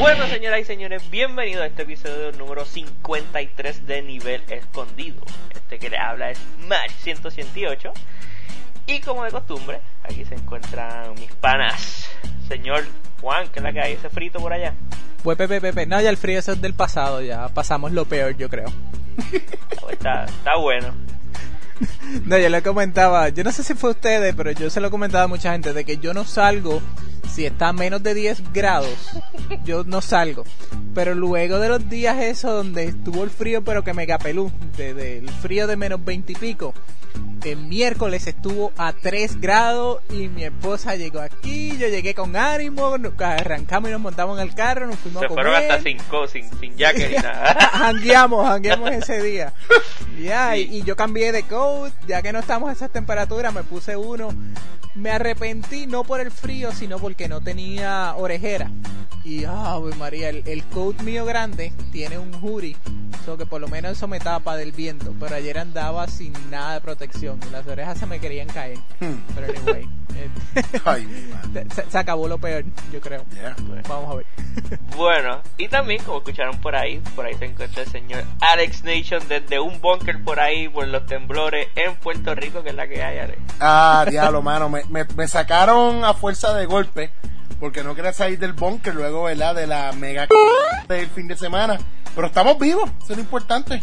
Bueno, señoras y señores, bienvenidos a este episodio número 53 de Nivel Escondido. Este que les habla es Match 188. Y como de costumbre, aquí se encuentran mis panas. Señor Juan, ¿qué es la que hay? ¿Ese frito por allá? Pues Pepe, no, ya el frío eso es del pasado, ya pasamos lo peor, yo creo. Está bueno. No, yo le comentaba, yo no sé si fue ustedes, pero yo se lo comentaba a mucha gente, de que yo no salgo si está a menos de 10 grados, yo no salgo. Pero luego de los días esos donde estuvo el frío, pero que me capelú, del frío de menos 20 y pico, el miércoles estuvo a 3 grados y mi esposa llegó aquí, yo llegué con ánimo, arrancamos y nos montamos en el carro, nos fuimos a comer. Se fueron hasta sin jacket ni nada. Jangueamos ese día. Ya, y yo cambié de coat, ya que no estamos a esas temperaturas, me puse uno. Me arrepentí no por el frío, sino porque no tenía orejera. Y, María, el coat mío grande tiene un hoodie, so que por lo menos eso me tapa del viento. Pero ayer andaba sin nada de protección y las orejas se me querían caer. Pero anyway, se acabó lo peor, yo creo. Yeah. Vamos a ver. Bueno, y también, como escucharon por ahí se encuentra el señor Alex Nation desde un búnker por ahí, por los temblores en Puerto Rico, que es la que hay, Alex. Diablo, mano, me sacaron a fuerza de golpe porque no quería salir del búnker luego, ¿verdad?, de la mega del fin de semana, pero estamos vivos, eso es lo importante.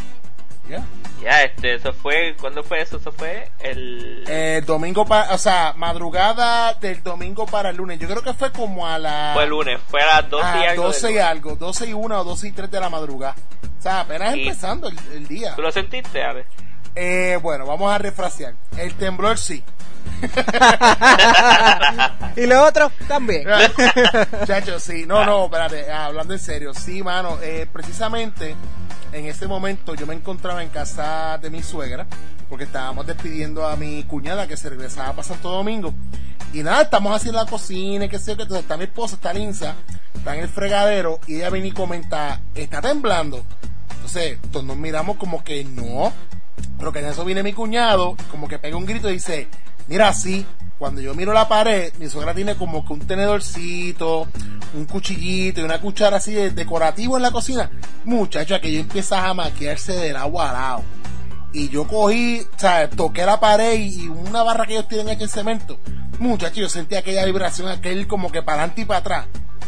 Eso fue, ¿cuándo fue eso? Eso fue el domingo, madrugada del domingo para el lunes. Yo creo que fue como a la... Fue el lunes, fue a las 12 y algo. 12 y 1 o 12 y 3 de la madrugada. O sea, apenas empezando el día. ¿Tú lo sentiste, Alex? Bueno, vamos a refrasear. El temblor sí. Y lo otro también. Chacho, sí. No, espérate, hablando en serio. Sí, mano, precisamente en ese momento yo me encontraba en casa de mi suegra, porque estábamos despidiendo a mi cuñada que se regresaba para Santo Domingo. Y nada, estamos haciendo la cocina, qué sé yo, que entonces está mi esposa, está Linza, está en el fregadero, y ella viene y comenta, ¿está temblando? Entonces, todos nos miramos como que no, pero que en eso viene mi cuñado, como que pega un grito y dice, mira, sí. Cuando yo miro la pared, mi suegra tiene como que un tenedorcito, un cuchillito y una cuchara así de decorativo en la cocina. Muchacho, aquello empieza a maquillarse del agua al lado. Y yo cogí, toqué la pared y una barra que ellos tienen aquí en cemento. Muchacho, yo sentí aquella vibración, aquel como que para adelante y para atrás.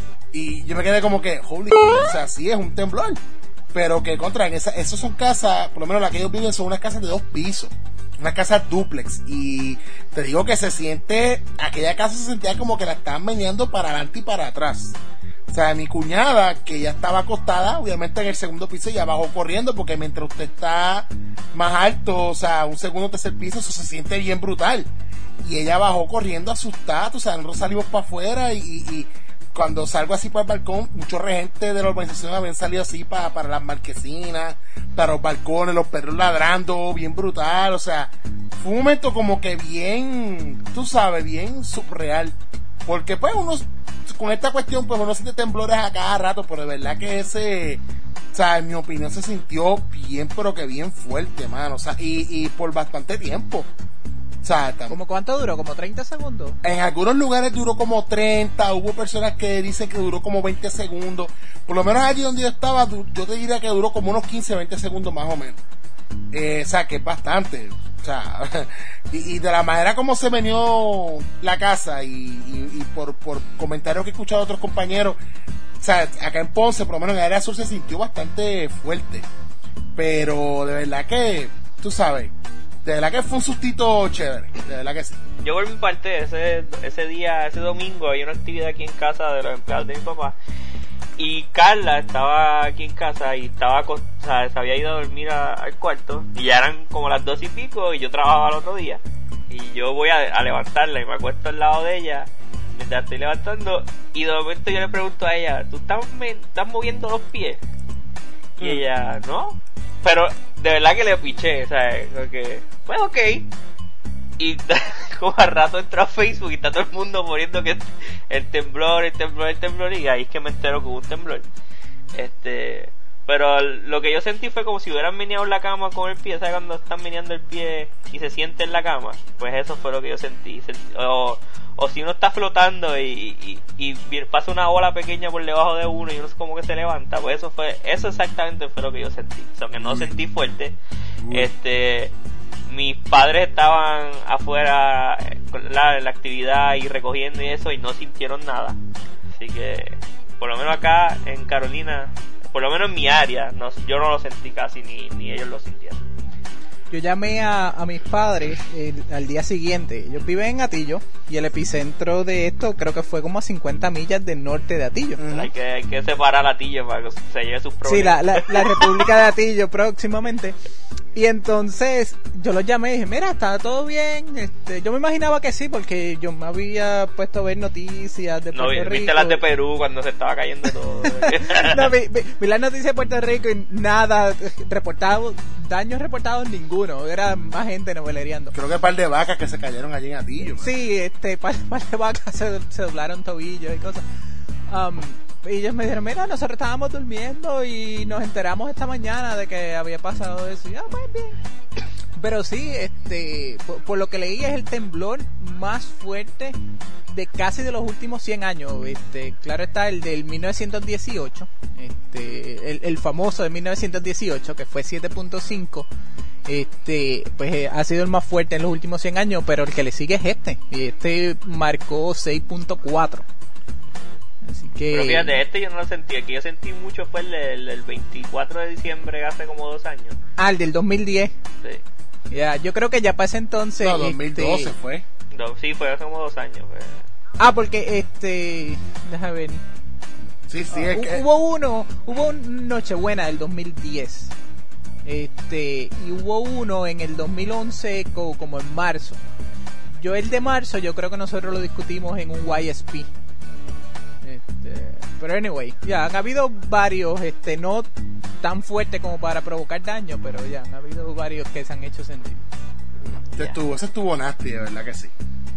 Y yo me quedé como que, holy, sí es un temblor. Pero que esas son casas, por lo menos las que ellos viven son unas casas de 2 pisos. Una casa dúplex, y te digo que aquella casa se sentía como que la estaban meneando para adelante y para atrás. O sea, mi cuñada, que ya estaba acostada, obviamente en el segundo piso, ya bajó corriendo, porque mientras usted está más alto, o sea, un segundo o tercer piso, eso se siente bien brutal. Y ella bajó corriendo asustada, o sea, nosotros salimos para afuera y cuando salgo así para el balcón, muchos regentes de la urbanización habían salido así para las marquesinas, para los balcones, los perros ladrando, bien brutal. O sea, fue un momento como que bien, tú sabes, bien surreal. Porque pues uno, con esta cuestión, pues uno siente temblores a cada rato, pero de verdad que en mi opinión se sintió bien, pero que bien fuerte, mano. O sea, y por bastante tiempo. O sea, ¿Cómo cuánto duró? ¿Como 30 segundos? En algunos lugares duró como 30, hubo personas que dicen que duró como 20 segundos. Por lo menos allí donde yo estaba, yo te diría que duró como unos 15, 20 segundos más o menos. O sea, que es bastante. O sea, y de la manera como se venió la casa y por comentarios que he escuchado de otros compañeros, o sea, acá en Ponce, por lo menos en el área sur, se sintió bastante fuerte. Pero de verdad que, tú sabes, de verdad que fue un sustito chévere, de verdad que sí. Yo por mi parte, ese día, ese domingo, hay una actividad aquí en casa de los empleados de mi papá. Y Carla estaba aquí en casa y se había ido a dormir al cuarto. Y ya eran como las 2 y pico y yo trabajaba el otro día. Y yo voy a levantarla y me acuesto al lado de ella mientras estoy levantando. Y de momento yo le pregunto a ella, ¿tú estás moviendo los pies? Y ella, ¿no? Pero de verdad que le piché, ¿sabes? Porque, pues ok. Y como al rato entró a Facebook y está todo el mundo poniendo que el temblor, y ahí es que me entero que hubo un temblor. Pero lo que yo sentí fue como si hubieran meneado la cama con el pie, ¿sabes? Cuando están meneando el pie y se siente en la cama, pues eso fue lo que yo sentí. O si uno está flotando y pasa una ola pequeña por debajo de uno y uno como que se levanta, pues eso exactamente fue lo que yo sentí. O sea, que no sentí fuerte. Mis padres estaban afuera en la actividad y recogiendo y eso y no sintieron nada. Así que, por lo menos acá en Carolina, por lo menos en mi área, yo no lo sentí casi ni ellos lo sintieron. Yo llamé a mis padres al día siguiente. Ellos viven en Atillo y el epicentro de esto creo que fue como a 50 millas del norte de Atillo. Hay que separar a Atillo para que se lleve sus problemas. Sí, la República de Atillo próximamente. Y entonces yo los llamé y dije, mira, está todo bien. Yo me imaginaba que sí, porque yo me había puesto a ver noticias de Puerto Rico. Viste las de Perú cuando se estaba cayendo todo. No, vi las noticias de Puerto Rico y nada, daños reportados ninguno. Era más gente novelereando. Creo que un par de vacas que se cayeron allí en Atillo. Sí, par de vacas se doblaron tobillos y cosas. Y ellos me dijeron, mira, nosotros estábamos durmiendo y nos enteramos esta mañana de que había pasado eso. Y pues bien. Pero sí, por lo que leí es el temblor más fuerte de casi de los últimos 100 años. Claro está, el del 1918, el famoso de 1918, que fue 7.5. Pues ha sido el más fuerte en los últimos 100 años, pero el que le sigue es y marcó 6.4. Así que... Pero fíjate, yo no lo sentí. El que yo sentí mucho fue el 24 de diciembre, hace como 2 años. Ah, el del 2010. Sí. Ya, yo creo que ya para ese entonces... No, 2012 fue. No, sí, fue hace como 2 años. Porque déjame ver. Sí, es que... Hubo Nochebuena del 2010. Y hubo uno en el 2011 como en marzo. El de marzo yo creo que nosotros lo discutimos en un YSP. Pero anyway, ya han habido varios, no tan fuertes como para provocar daño, pero ya han habido varios que se han hecho sentir. Ese estuvo nasty, de verdad que sí.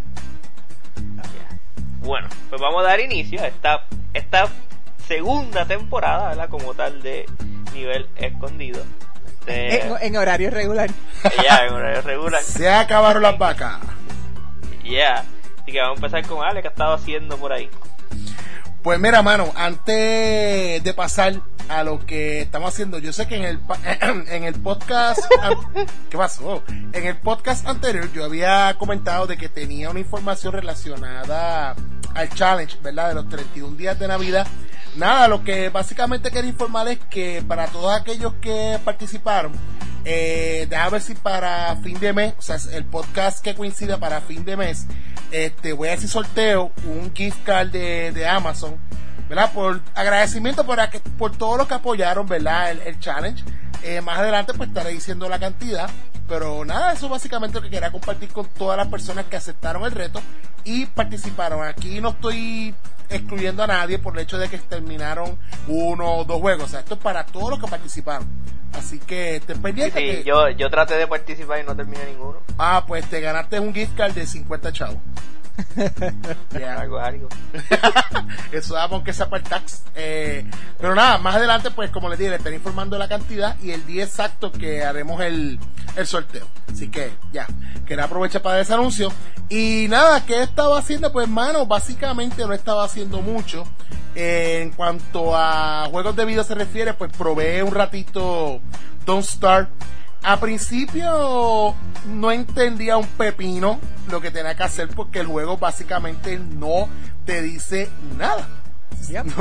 Bueno, pues vamos a dar inicio a esta segunda temporada, ¿verdad? Como tal, de Nivel Escondido. En horario regular. Ya, en horario regular. Se acabaron las vacas. Ya, así que vamos a empezar con Ale, que ha estado haciendo por ahí. Pues mira, mano, antes de pasar a lo que estamos haciendo, yo sé que en el podcast ¿qué pasó? En el podcast anterior yo había comentado de que tenía una información relacionada al challenge, ¿verdad? De los 31 días de Navidad. Nada, lo que básicamente quería informar es que para todos aquellos que participaron, déjame ver si para fin de mes, o sea, el podcast que coincida para fin de mes, voy a hacer sorteo un gift card de Amazon, ¿verdad? Por agradecimiento por todo lo que apoyaron, ¿verdad? El challenge. Más adelante pues estaré diciendo la cantidad, pero nada, eso es básicamente lo que quería compartir con todas las personas que aceptaron el reto y participaron. Aquí no estoy excluyendo a nadie por el hecho de que terminaron 1 o 2 juegos, o sea, esto es para todos los que participaron. Así que estén pendientes. Sí, yo traté de participar y no terminé ninguno. Pues te ganaste un gift card de 50 chavos. Yeah. Algo. Eso da aunque sea para el tax. Pero nada, más adelante, pues como les dije, les estaré informando de la cantidad y el día exacto que haremos el sorteo. Así que ya, quería aprovechar para dar ese anuncio. Y nada, ¿qué estaba haciendo? Pues mano, básicamente no estaba haciendo mucho. En cuanto a juegos de video se refiere, pues probé un ratito Don't Starve. A principio no entendía un pepino lo que tenía que hacer porque el juego básicamente no te dice nada. Yep. Lo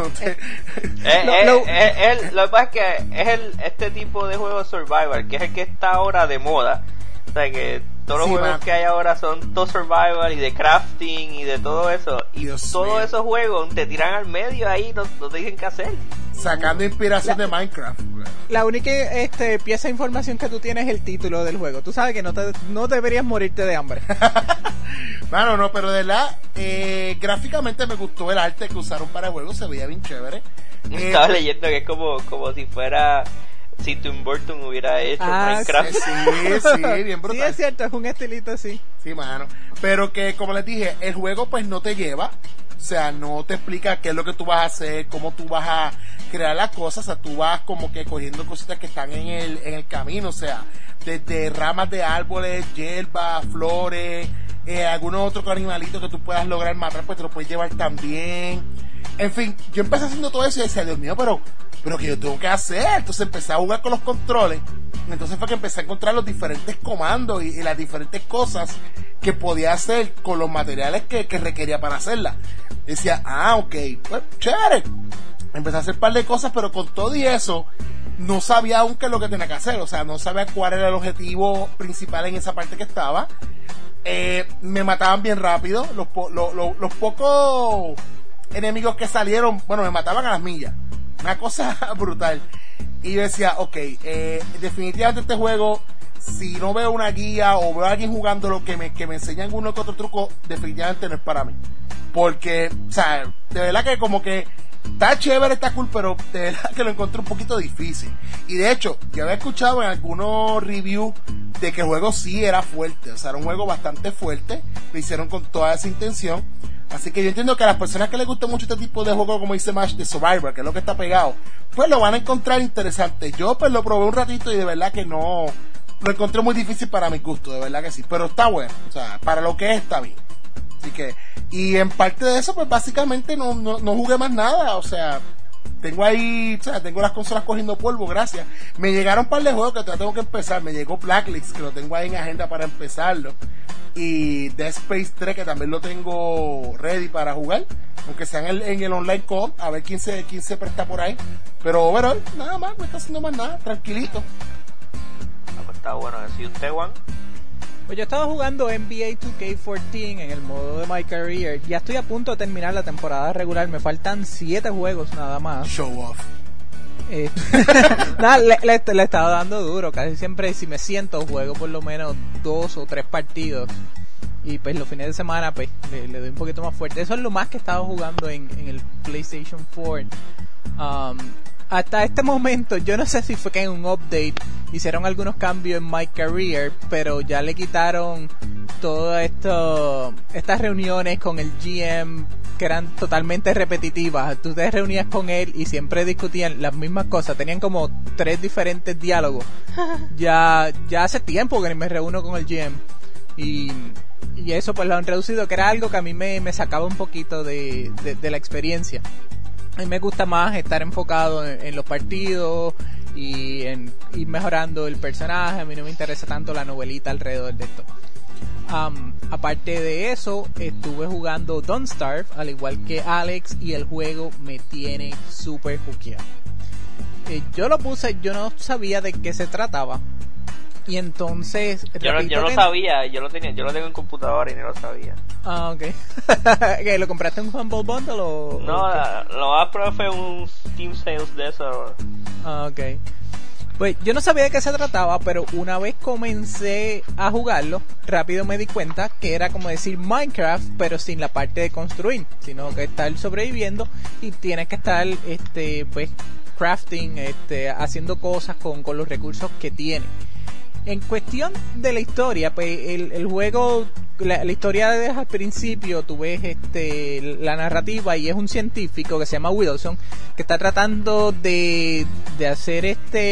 que pasa es que es este tipo de juego survival, que es el que está ahora de moda. O sea que todos los juegos que hay ahora son todo survival y de crafting y de todo eso. Y Dios todos mío. esos juegos te tiran al medio ahí, no te dicen qué hacer. Sacando inspiración de Minecraft. La única pieza de información que tú tienes es el título del juego. Tú sabes que no deberías morirte de hambre. Bueno, no, pero de verdad, gráficamente me gustó el arte que usaron para el juego, se veía bien chévere. Estaba leyendo que es como si fuera... Si Tim Burton hubiera hecho Minecraft. Sí, bien brutal. Sí, es cierto, es un estilito así. Sí, mano. Pero que, como les dije, el juego pues no te lleva O sea, no te explica qué es lo que tú vas a hacer, cómo tú vas a crear las cosas. O sea, tú vas como que cogiendo cositas que están en el camino. O sea, desde ramas de árboles, hierbas, flores, algunos otros animalitos que tú puedas lograr matar, pues te lo puedes llevar también. En fin, yo empecé haciendo todo eso y decía, Dios mío, pero que yo tengo que hacer. Entonces empecé a jugar con los controles. Entonces fue que empecé a encontrar los diferentes comandos y las diferentes cosas que podía hacer con los materiales que requería para hacerla. Decía, ok, pues chévere. Empecé a hacer un par de cosas, pero con todo y eso no sabía aún qué es lo que tenía que hacer. O sea, no sabía cuál era el objetivo principal en esa parte que estaba. Me mataban bien rápido. Los pocos enemigos que salieron, bueno, me mataban a las millas. Una cosa brutal. Y yo decía, definitivamente este juego, si no veo una guía o veo a alguien jugando lo que me enseñan uno que otro truco, definitivamente no es para mí. Porque, o sea, de verdad que como que está chévere, está cool, pero de verdad que lo encontré un poquito difícil. Y de hecho, yo había escuchado en algunos reviews de que el juego sí era fuerte. O sea, era un juego bastante fuerte. Lo hicieron con toda esa intención. Así que yo entiendo que a las personas que les gusta mucho este tipo de juego, como dice Mash, de Survivor, que es lo que está pegado, pues lo van a encontrar interesante. Yo pues lo probé un ratito y de verdad que no, lo encontré muy difícil para mi gusto, de verdad que sí, pero está bueno, o sea, para lo que es está bien. Así que, y en parte de eso, pues básicamente no jugué más nada, o sea, tengo ahí, o sea, tengo las consolas cogiendo polvo, gracias. Me llegaron un par de juegos que todavía tengo que empezar, me llegó Blacklist, que lo tengo ahí en agenda para empezarlo. Y Dead Space 3, que también lo tengo ready para jugar, aunque sea en el online co-op, a ver quién se presta por ahí. Pero bueno, nada más, no está haciendo más nada, tranquilito. Pues está bueno. ¿Y usted, Juan? Pues yo estaba jugando NBA 2K14 en el modo de My Career. Ya estoy a punto de terminar la temporada regular, me faltan 7 juegos nada más. Show off. Nada, le estaba dando duro. Casi siempre, si me siento, juego por lo menos 2 o 3 partidos. Y pues los fines de semana pues le doy un poquito más fuerte. Eso es lo más que he estado jugando en el PlayStation 4. Hasta este momento, yo no sé si fue que en un update hicieron algunos cambios en My Career, pero ya le quitaron todas estas reuniones con el GM que eran totalmente repetitivas. Tú te reunías con él y siempre discutían las mismas cosas. Tenían como 3 diferentes diálogos. Ya hace tiempo que me reúno con el GM. Y eso pues lo han reducido, que era algo que a mí me sacaba un poquito de la experiencia. A mí me gusta más estar enfocado en los partidos y en ir mejorando el personaje. A mí no me interesa tanto la novelita alrededor de esto. Aparte de eso, estuve jugando Don't Starve, al igual que Alex, y el juego me tiene súper hookeado. Yo lo puse, yo no sabía de qué se trataba. Y entonces yo no sabía, yo lo tengo en computadora y no lo sabía. Ah, ok. ¿Qué, lo compraste en un Humble Bundle o...? No, lo más probable fue un Steam Sales de eso. Ah, ok. Pues yo no sabía de qué se trataba, pero una vez comencé a jugarlo, rápido me di cuenta que era como decir Minecraft, pero sin la parte de construir, sino que estar sobreviviendo y tienes que estar pues crafting, haciendo cosas con los recursos que tiene. En cuestión de la historia, pues el juego, la historia desde el principio, tú ves la narrativa y es un científico que se llama Wilson que está tratando de hacer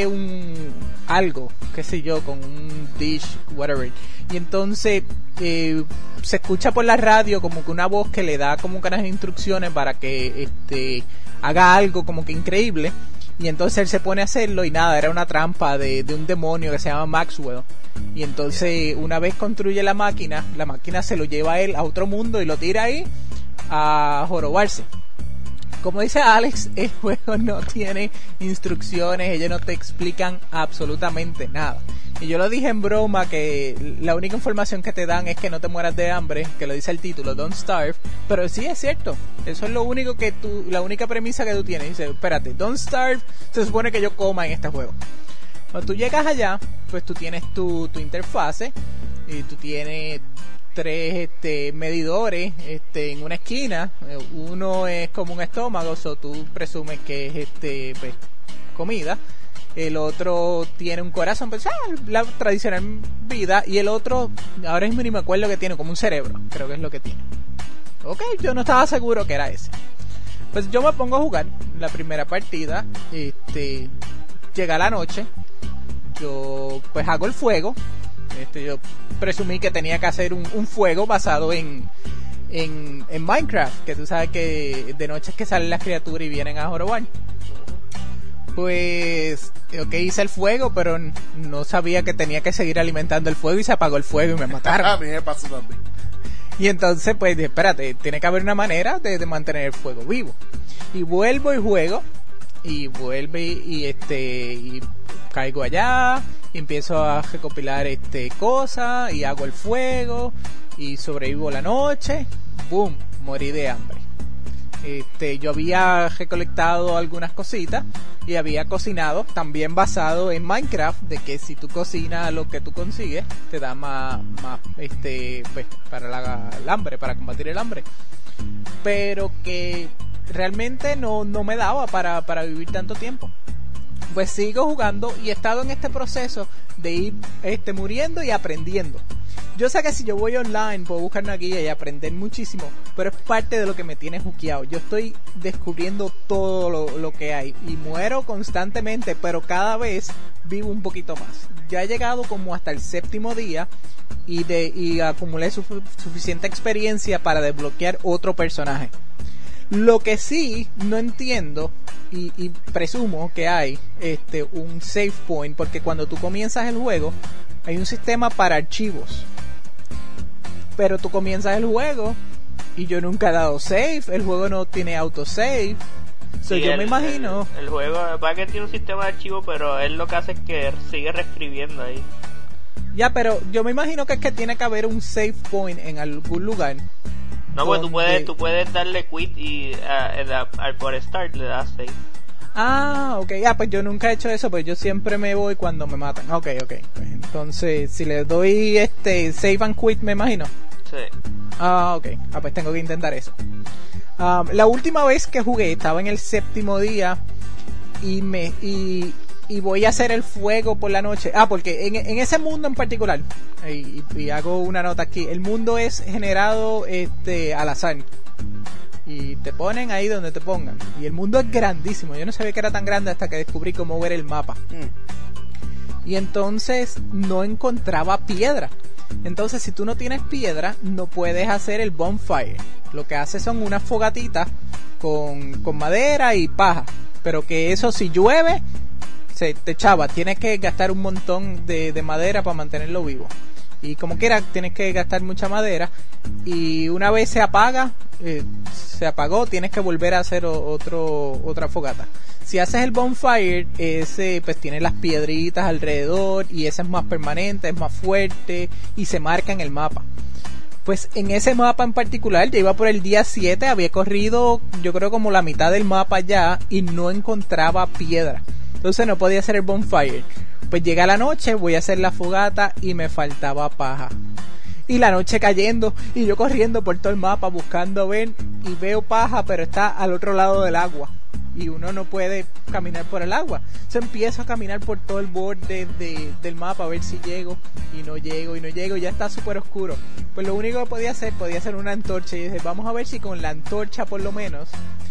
algo, qué sé yo, con un dish, whatever. Y entonces se escucha por la radio como que una voz que le da como unas instrucciones para que haga algo como que increíble. Y entonces él se pone a hacerlo y nada, era una trampa de un demonio que se llama Maxwell. Y entonces una vez construye la máquina se lo lleva a él a otro mundo y lo tira ahí a jorobarse. Como dice Alex, el juego no tiene instrucciones, ellos no te explican absolutamente nada. Y yo lo dije en broma que la única información que te dan es que no te mueras de hambre, que lo dice el título, Don't Starve. Pero sí es cierto, eso es lo único que la única premisa que tú tienes. Dice, espérate, Don't Starve, se supone que yo coma en este juego. Cuando tú llegas allá, pues tú tienes tu interfase y tú tienes 3 medidores en una esquina. Uno es como un estómago, so tú presumes que es pues, comida. El otro tiene un corazón, pues la tradicional vida. Y el otro, ahora mismo ni me acuerdo que tiene, como un cerebro, creo que es lo que tiene. Ok, yo no estaba seguro que era ese. Pues yo me pongo a jugar la primera partida, llega la noche, yo pues hago el fuego, yo presumí que tenía que hacer un fuego basado en Minecraft, que tú sabes que de noche es que salen las criaturas y vienen a jorobar. Pues, hice el fuego, pero no sabía que tenía que seguir alimentando el fuego y se apagó el fuego y me mataron. A mí me pasó también. Y entonces, pues, espérate, tiene que haber una manera de mantener el fuego vivo. Y vuelvo y juego, y vuelvo y caigo allá, y empiezo a recopilar cosas, y hago el fuego, y sobrevivo la noche, boom, morí de hambre. Yo había recolectado algunas cositas y había cocinado, también basado en Minecraft, de que si tú cocinas lo que tú consigues, te da más pues, para el hambre, para combatir el hambre. Pero que realmente no me daba para vivir tanto tiempo. Pues sigo jugando y he estado en este proceso de ir muriendo y aprendiendo. Yo sé que si yo voy online puedo buscar una guía y aprender muchísimo, pero es parte de lo que me tiene juqueado. Yo estoy descubriendo todo lo que hay y muero constantemente, pero cada vez vivo un poquito más. Ya he llegado como hasta el 7º día y acumulé suficiente experiencia para desbloquear otro personaje. Lo que sí no entiendo y presumo que hay un save point, porque cuando tú comienzas el juego hay un sistema para archivos, pero tú comienzas el juego y yo nunca he dado save, el juego no tiene autosave. So, yo me imagino el juego va que tiene un sistema de archivos, pero él lo que hace es que sigue reescribiendo ahí. Ya, pero yo me imagino que es que tiene que haber un save point en algún lugar. No, pues tú puedes darle quit y por start le das save. Ah, ok. Ah, pues yo nunca he hecho eso, pues yo siempre me voy cuando me matan. Ok. Pues entonces, si le doy save and quit, me imagino. Sí. Ah, ok. Ah, pues tengo que intentar eso. La última vez que jugué estaba en el 7º día y voy a hacer el fuego por la noche. Ah, porque en ese mundo en particular, y hago una nota aquí, el mundo es generado al azar. Y te ponen ahí donde te pongan. Y el mundo es grandísimo. Yo no sabía que era tan grande hasta que descubrí cómo ver el mapa. Y entonces no encontraba piedra. Entonces si tú no tienes piedra, no puedes hacer el bonfire. Lo que haces son unas fogatitas con madera y paja. Pero que eso, si llueve, se te chava. Tienes que gastar un montón de madera para mantenerlo vivo. Y como quiera, tienes que gastar mucha madera. Y una vez se apaga, se apagó, tienes que volver a hacer otra fogata. Si haces el bonfire, ese pues tiene las piedritas alrededor y ese es más permanente, es más fuerte y se marca en el mapa. Pues en ese mapa en particular, ya iba por el día 7, había corrido yo creo como la mitad del mapa ya y no encontraba piedra. Entonces no podía hacer el bonfire. Pues llega la noche, voy a hacer la fogata y me faltaba paja. Y la noche cayendo y yo corriendo por todo el mapa buscando ver y veo paja, pero está al otro lado del agua. Y uno no puede caminar por el agua. Entonces empiezo a caminar por todo el borde del mapa a ver si llego. Y no llego, ya está súper oscuro. Pues lo único que podía hacer una antorcha. Y dije, vamos a ver si con la antorcha por lo menos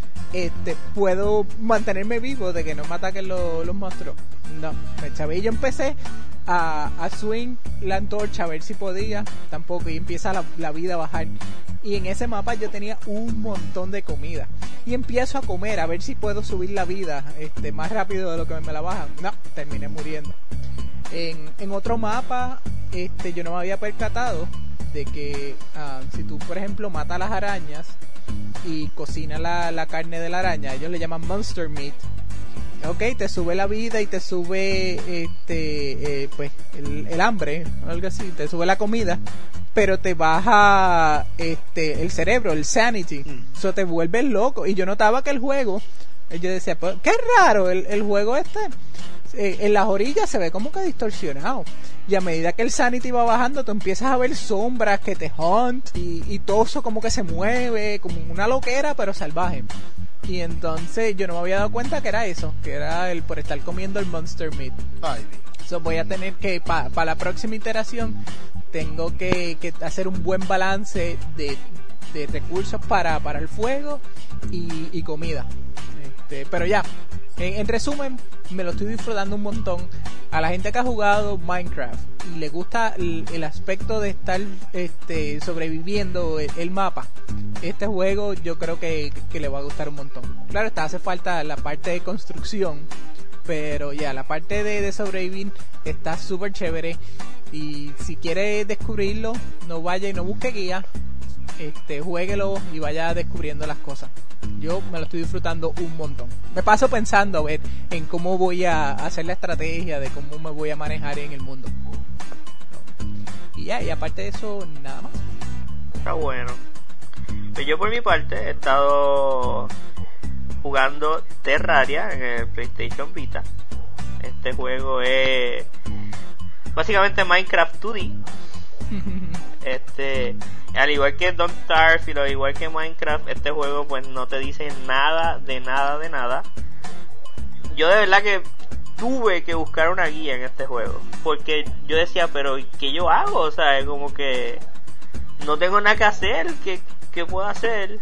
puedo mantenerme vivo de que no me ataquen los monstruos. No, me chavé y yo empecé a swing la antorcha a ver si podía, tampoco, y empieza la vida a bajar. Y en ese mapa yo tenía un montón de comida y empiezo a comer a ver si puedo subir la vida más rápido de lo que me la bajan. No, terminé muriendo. En otro mapa yo no me había percatado de que si tú por ejemplo matas las arañas y cocinas la carne de la araña, ellos le llaman monster meat. Ok, te sube la vida y te sube pues el hambre, algo así, te sube la comida, pero te baja el cerebro, el sanity. Eso te vuelves loco. Y yo notaba que el juego, yo decía, pues, qué raro, el juego en las orillas se ve como que distorsionado. Y a medida que el sanity va bajando, tú empiezas a ver sombras que te hunt y todo eso como que se mueve, como una loquera, pero salvaje. Y entonces yo no me había dado cuenta que era eso, que era por estar comiendo el monster meat. So voy a tener que, para la próxima iteración, tengo que hacer un buen balance de recursos para el fuego y comida. Pero ya, en resumen, me lo estoy disfrutando un montón. A la gente que ha jugado Minecraft y le gusta el aspecto de estar sobreviviendo el mapa, este juego yo creo que le va a gustar un montón. Claro, hace falta la parte de construcción, pero ya, la parte de sobrevivir está súper chévere. Y si quiere descubrirlo, no vaya y no busque guía, juéguelo y vaya descubriendo las cosas. Yo me lo estoy disfrutando un montón. Me paso pensando a ver en cómo voy a hacer la estrategia de cómo me voy a manejar en el mundo. Y ya, y aparte de eso, nada más. Está bueno. Pues yo por mi parte he estado jugando Terraria en el PlayStation Vita. Este juego es básicamente Minecraft 2D. Al igual que Don't Starve y al igual que Minecraft, este juego pues no te dice nada de nada. Yo de verdad que tuve que buscar una guía en este juego, porque yo decía, pero ¿qué yo hago? O sea, como que no tengo nada que hacer. ¿Qué puedo hacer?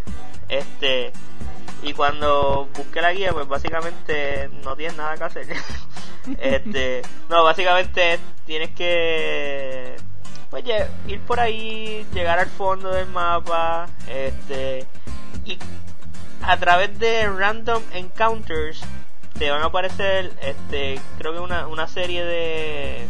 Y cuando busqué la guía, pues básicamente no tienes nada que hacer. No, básicamente tienes que ir por ahí, llegar al fondo del mapa, y a través de random encounters te van a aparecer, creo que una serie de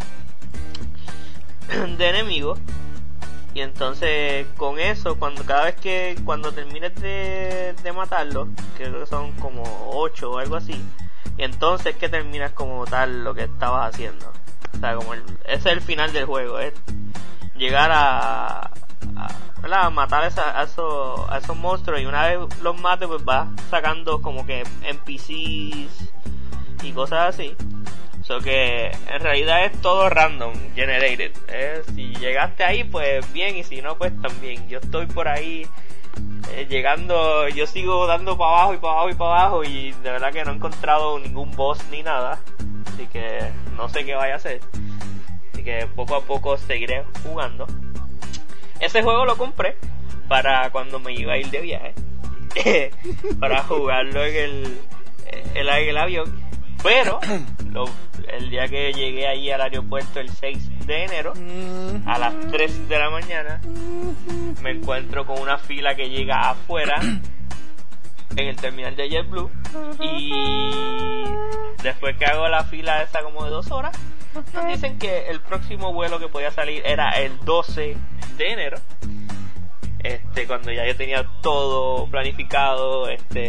enemigos. Y entonces con eso, cuando termines de matarlos, creo que son como 8 o algo así, y entonces que terminas como tal lo que estabas haciendo. O sea, como ese es el final del juego, es llegar a matar a esos monstruos, y una vez los mates pues vas sacando como que NPCs y cosas así. So que en realidad es todo random generated. Si llegaste ahí pues bien, y si no pues también. Yo estoy por ahí llegando, yo sigo dando para abajo y para abajo y para abajo, y de verdad que no he encontrado ningún boss ni nada, así que no sé qué vaya a hacer. Así que poco a poco seguiré jugando. Ese juego lo compré para cuando me iba a ir de viaje, para jugarlo en el avión. Pero el día que llegué allí al aeropuerto el 6 de enero a las 3 de la mañana, me encuentro con una fila que llega afuera en el terminal de JetBlue, y después que hago la fila esa como de 2 horas, nos dicen que el próximo vuelo que podía salir era el 12 de enero. Cuando ya yo tenía todo planificado,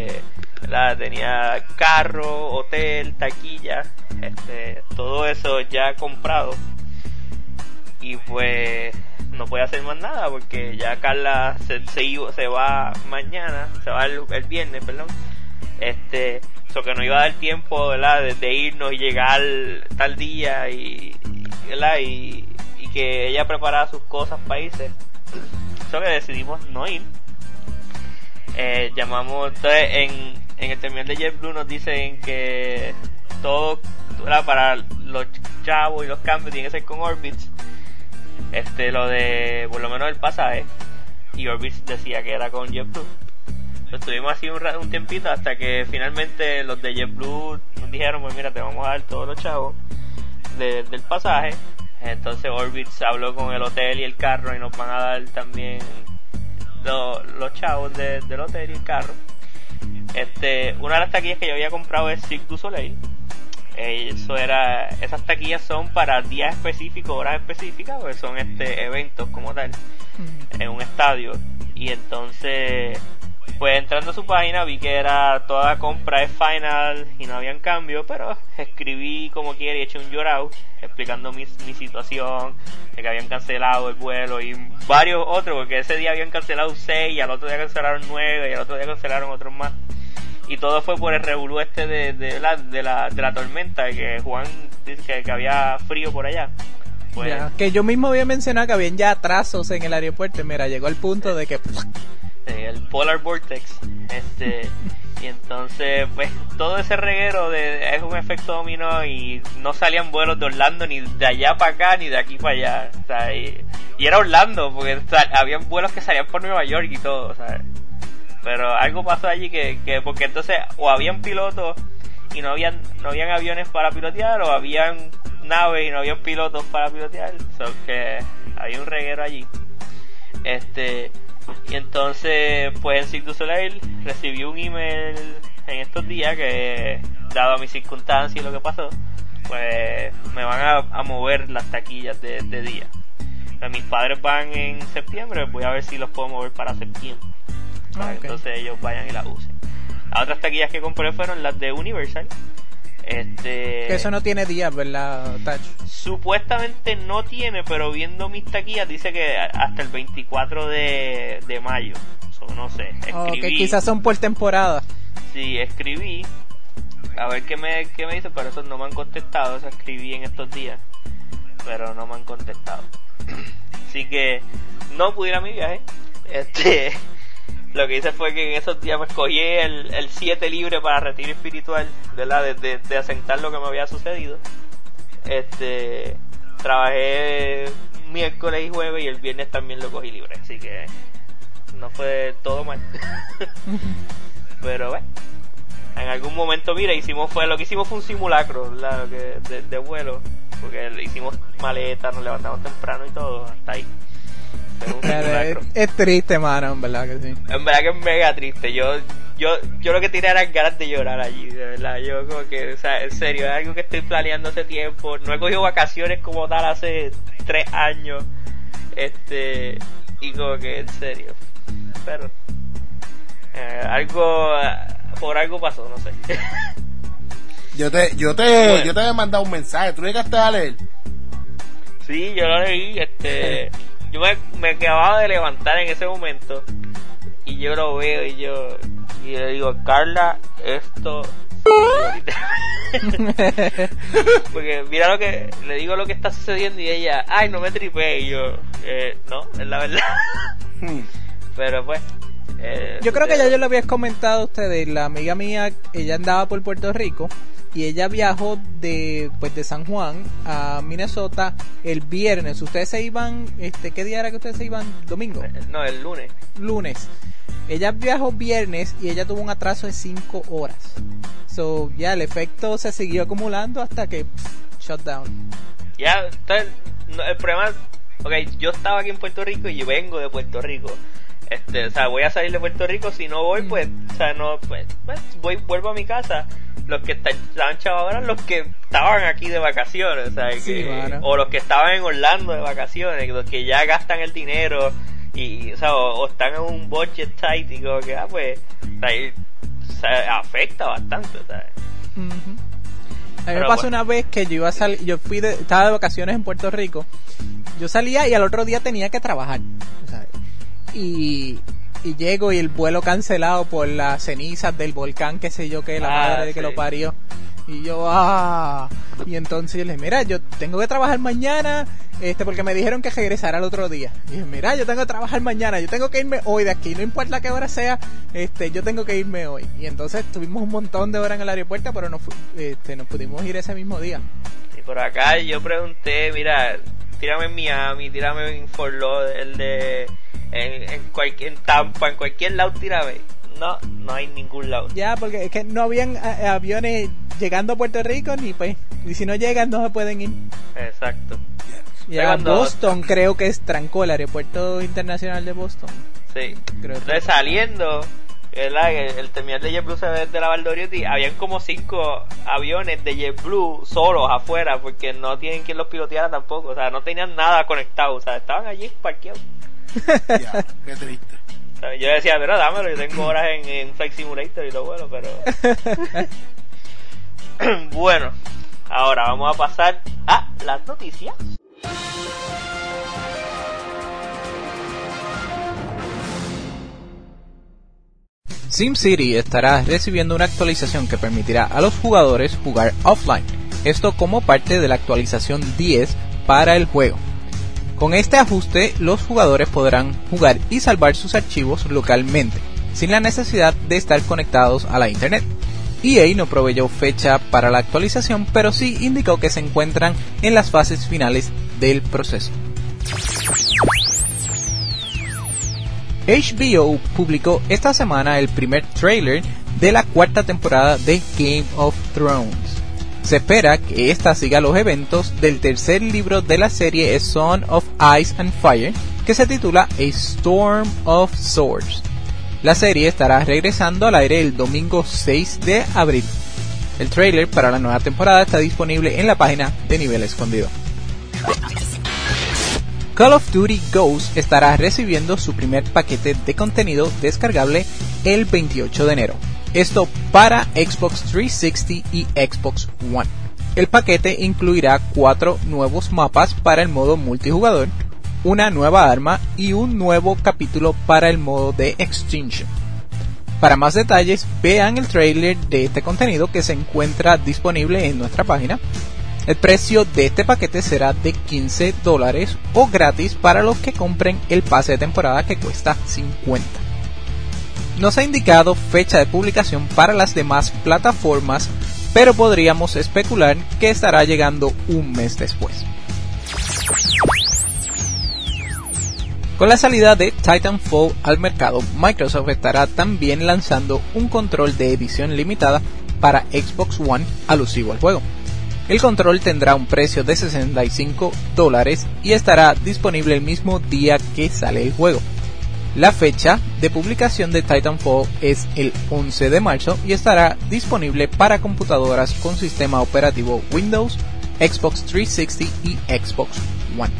tenía carro, hotel, taquilla, todo eso ya comprado, y pues no podía hacer más nada porque ya Carla se va mañana, se va el viernes, perdón, so que no iba a dar tiempo, ¿verdad?, de irnos y llegar tal día y que ella preparara sus cosas para irse. So que decidimos no ir. Llamamos, entonces en el terminal de JetBlue nos dicen que todo, ¿verdad?, para los chavos y los cambios tiene que ser con Orbitz, lo de por lo menos el pasaje, y Orbitz decía que era con JetBlue. Estuvimos así un tiempito hasta que finalmente los de JetBlue nos dijeron, pues mira, te vamos a dar todos los chavos del pasaje. Entonces Orbitz habló con el hotel y el carro y nos van a dar también los chavos del hotel y el carro. Una de las taquillas que yo había comprado es Cirque du Soleil. Esas taquillas son para días específicos, horas específicas, porque son eventos como tal en un estadio. Y entonces, pues entrando a su página vi que era toda compra es final y no habían cambio, pero escribí como quiera y eché un llorado explicando mi situación, de que habían cancelado el vuelo y varios otros, porque ese día habían cancelado 6 y al otro día cancelaron 9 y al otro día cancelaron otros más, y todo fue por el revolú de la tormenta, que Juan dice que había frío por allá. Pues, ya, que yo mismo había mencionado que habían ya atrasos en el aeropuerto, y mira, llegó el punto de que el Polar Vortex, Y entonces, pues, todo ese reguero es un efecto dominó y no salían vuelos de Orlando ni de allá para acá ni de aquí para allá. O sea, y era Orlando, porque habían vuelos que salían por Nueva York y todo, ¿sabes? Pero algo pasó allí que porque entonces o habían pilotos y no habían aviones para pilotear, o habían naves y no habían pilotos para pilotear. Que había un reguero allí. Y entonces, pues en Cirque du Soleil recibí un email en estos días que, dado a mis circunstancias y lo que pasó, pues me van a mover las taquillas de día. Pues mis padres van en septiembre, voy a ver si los puedo mover para septiembre, para que entonces ellos vayan y las usen. Las otras taquillas que compré fueron las de Universal. Que eso no tiene días, ¿verdad, Tacho? Supuestamente no tiene, pero viendo mis taquillas dice que hasta el 24 de mayo. No sé, escribí. Que quizás son por temporada. Sí, escribí. A ver qué me dice, pero eso no me han contestado. Eso escribí en estos días, pero no me han contestado. Así que no pude ir a mi viaje. Lo que hice fue que en esos días me escogí el 7 libre para retiro espiritual, ¿verdad? De asentar lo que me había sucedido. Trabajé miércoles y jueves y el viernes también lo cogí libre, así que no fue todo mal. Pero bueno, en algún momento, mira, lo que hicimos fue un simulacro, ¿verdad? De vuelo, porque hicimos maletas, nos levantamos temprano y todo, hasta ahí. Es triste, mano, en verdad que sí. En verdad que es mega triste. Yo lo que tenía eran ganas de llorar allí, de verdad. Yo como que, o sea, en serio, es algo que estoy planeando hace tiempo. No he cogido vacaciones como tal hace 3 años. Y como que, en serio. Pero por algo pasó, no sé. Yo te había mandado un mensaje. ¿Tú llegaste a leer? Sí, yo lo leí. Yo me acababa de levantar en ese momento y yo lo veo y le digo, Carla, esto porque mira lo que le digo, lo que está sucediendo, y ella, ay, no me tripé, y yo, no, es la verdad. Pero pues yo creo que ya yo lo había comentado a ustedes. La amiga mía, ella andaba por Puerto Rico y ella viajó de San Juan a Minnesota el viernes. Ustedes se iban, ¿qué día era que ustedes se iban? ¿Domingo? No, el lunes. Ella viajó viernes y ella tuvo un atraso de 5 horas. So, ya el efecto se siguió acumulando hasta que shut down. Ya, entonces, el problema, yo estaba aquí en Puerto Rico y yo vengo de Puerto Rico. O sea, voy a salir de Puerto Rico, si no voy, pues, o sea, no, pues vuelvo a mi casa. Los que estaban chavos ahora, los que estaban aquí de vacaciones, o sea, sí, o los que estaban en Orlando de vacaciones, los que ya gastan el dinero y, o sea, o están en un budget tight y como que, pues, o sea, afecta bastante, ¿sabes? A mí me pasó una vez que yo iba a salir, estaba de vacaciones en Puerto Rico, yo salía y al otro día tenía que trabajar, ¿sabes? Y llego y el vuelo cancelado por las cenizas del volcán, qué sé yo qué, la madre de que lo parió. Y yo, y entonces yo le dije, mira, yo tengo que trabajar mañana, porque me dijeron que regresara al otro día. Y dije, mira, yo tengo que trabajar mañana, yo tengo que irme hoy de aquí, no importa qué hora sea, yo tengo que irme hoy. Y entonces tuvimos un montón de horas en el aeropuerto, pero nos pudimos ir ese mismo día. Y por acá yo pregunté, mira, tírame en Miami, tírame en Fort Lauderdale, en Tampa, en cualquier lado tírame. No hay ningún lado. Ya, porque es que no habían aviones llegando a Puerto Rico, ni pues, y si no llegan no se pueden ir. Exacto. Y a Boston creo que trancó el aeropuerto internacional de Boston. Sí. Entonces saliendo, el terminal de JetBlue se ve desde la Valdoriotti, habían como 5 aviones de JetBlue solos afuera, porque no tienen quien los piloteara tampoco, o sea, no tenían nada conectado, o sea, estaban allí parqueados. Ya, qué triste. Yo decía, pero dámelo, yo tengo horas en Flight Simulator y lo bueno, pero bueno, ahora vamos a pasar a las noticias. SimCity estará recibiendo una actualización que permitirá a los jugadores jugar offline, esto como parte de la actualización 10 para el juego. Con este ajuste, los jugadores podrán jugar y salvar sus archivos localmente. sin la necesidad de estar conectados a la internet. EA no proveyó fecha para la actualización, pero sí indicó que se encuentran en las fases finales del proceso. HBO publicó esta semana el primer tráiler de la cuarta temporada de Game of Thrones. Se espera que esta siga los eventos del tercer libro de la serie A Song of Ice and Fire, que se titula A Storm of Swords. La serie estará regresando al aire el domingo 6 de abril. El tráiler para la nueva temporada está disponible en la página de Nivel Escondido. Call of Duty Ghosts estará recibiendo su primer paquete de contenido descargable el 28 de enero. Esto para Xbox 360 y Xbox One. El paquete incluirá 4 nuevos mapas para el modo multijugador, una nueva arma y un nuevo capítulo para el modo de Extinction. Para más detalles, vean el trailer de este contenido que se encuentra disponible en nuestra página. El precio de este paquete será de $15 o gratis para los que compren el pase de temporada, que cuesta $50. No se ha indicado fecha de publicación para las demás plataformas, pero podríamos especular que estará llegando un mes después. Con la salida de Titanfall al mercado, Microsoft estará también lanzando un control de edición limitada para Xbox One alusivo al juego. El control tendrá un precio de $65 y estará disponible el mismo día que sale el juego. La fecha de publicación de Titanfall es el 11 de marzo y estará disponible para computadoras con sistema operativo Windows, Xbox 360 y Xbox One.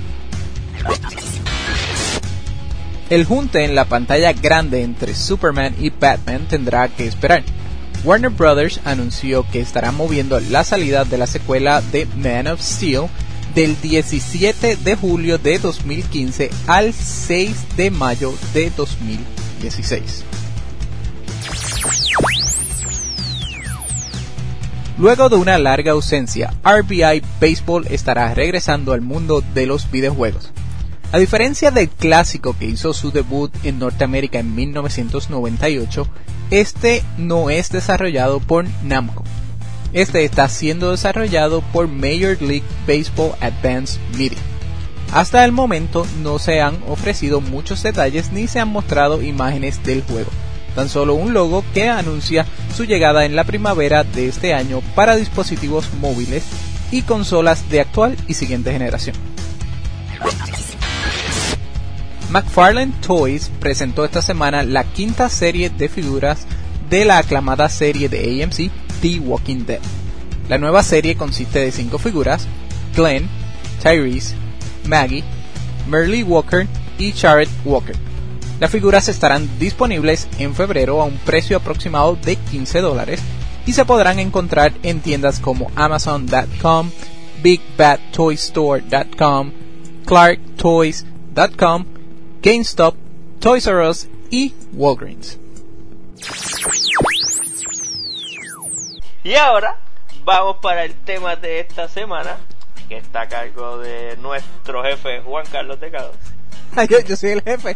El junte en la pantalla grande entre Superman y Batman tendrá que esperar. Warner Bros. Anunció que estará moviendo la salida de la secuela de Man of Steel del 17 de julio de 2015 al 6 de mayo de 2016. Luego de una larga ausencia, RBI Baseball estará regresando al mundo de los videojuegos. A diferencia del clásico que hizo su debut en Norteamérica en 1998, este no es desarrollado por Namco. Este está siendo desarrollado por Major League Baseball Advanced Media. Hasta el momento no se han ofrecido muchos detalles ni se han mostrado imágenes del juego. Tan solo un logo que anuncia su llegada en la primavera de este año para dispositivos móviles y consolas de actual y siguiente generación. McFarlane Toys presentó esta semana la quinta serie de figuras de la aclamada serie de AMC The Walking Dead. La nueva serie consiste de 5 figuras: Glenn, Tyrese, Maggie, Merle Walker y Jared Walker. Las figuras estarán disponibles en febrero a un precio aproximado de $15 y se podrán encontrar en tiendas como Amazon.com, BigBadToyStore.com, ClarkToys.com, GameStop, Toys R Us y Walgreens. Y ahora vamos para el tema de esta semana, que está a cargo de nuestro jefe Juan Carlos Tecado. Yo soy el jefe.